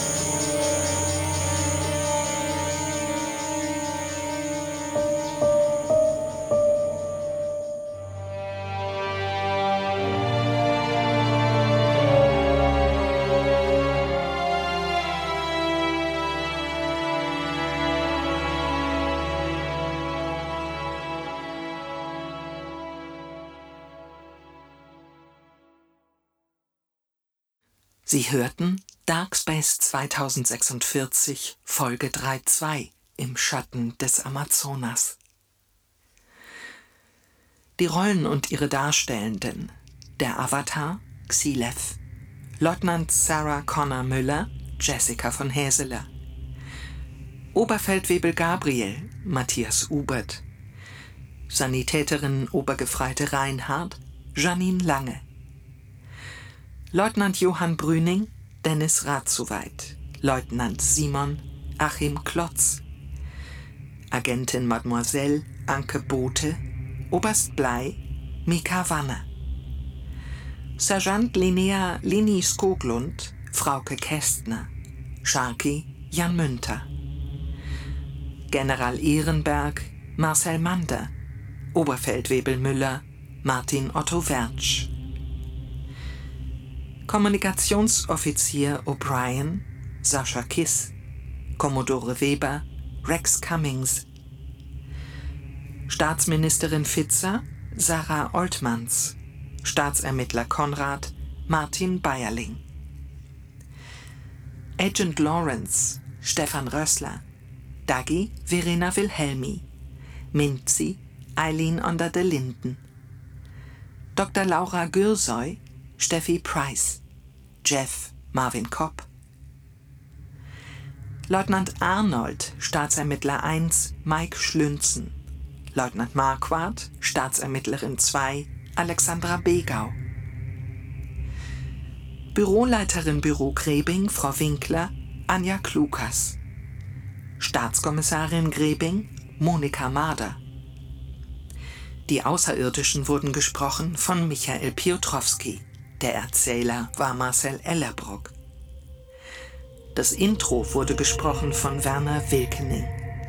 Sie hörten Dark Space zweitausendsechsundvierzig, Folge drei Punkt zwei, im Schatten des Amazonas. Die Rollen und ihre Darstellenden: der Avatar, Xilef, Leutnant Sarah Connor Müller, Jessica von Häseler, Oberfeldwebel Gabriel, Matthias Ubert, Sanitäterin Obergefreite Reinhardt, Janine Lange, Leutnant Johann Brüning, Dennis Ratzuweit, Leutnant Simon, Achim Klotz, Agentin Mademoiselle Anke Bote, Oberst Blei, Mika Wanne, Sergeant Linnea Lini Skoglund, Frauke Kästner, Sharky Jan Münter, General Ehrenberg, Marcel Mander, Oberfeldwebel Müller, Martin Otto Wertsch, Kommunikationsoffizier O'Brien, Sascha Kiss, Kommodore Weber, Rex Cummings, Staatsministerin Fitzer, Sarah Oltmanns, Staatsermittler Konrad, Martin Bayerling, Agent Lawrence, Stefan Rössler, Dagi, Verena Wilhelmi, Minzi, Eileen onder de Linden, Doktor Laura Gürsoy, Steffi Price, Jeff Marvin Kopp, Leutnant Arnold, Staatsermittler eins, Mike Schlünzen, Leutnant Marquardt, Staatsermittlerin zwei, Alexandra Begau, Büroleiterin Büro Grebing, Frau Winkler, Anja Klukas, Staatskommissarin Grebing, Monika Mader. Die Außerirdischen wurden gesprochen von Michael Piotrowski. Der Erzähler war Marcel Ellerbrock. Das Intro wurde gesprochen von Werner Wilkening.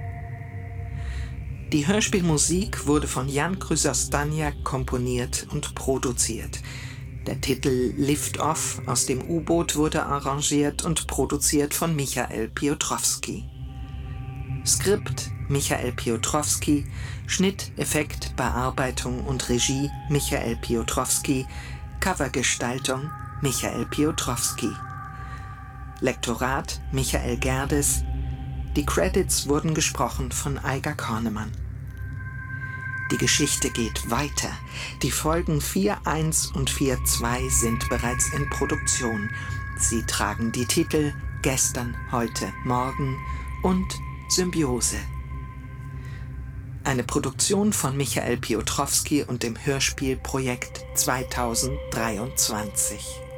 Die Hörspielmusik wurde von Jan Krysostaniak komponiert und produziert. Der Titel Lift Off aus dem U-Boot wurde arrangiert und produziert von Michael Piotrowski. Skript Michael Piotrowski, Schnitt, Effekt, Bearbeitung und Regie Michael Piotrowski, Covergestaltung Michael Piotrowski. Lektorat Michael Gerdes. Die Credits wurden gesprochen von Eiger Kornemann. Die Geschichte geht weiter. Die Folgen vier Punkt eins und vier Punkt zwei sind bereits in Produktion. Sie tragen die Titel Gestern, Heute, Morgen und Symbiose. Eine Produktion von Michael Piotrowski und dem Hörspielprojekt zweitausenddreiundzwanzig.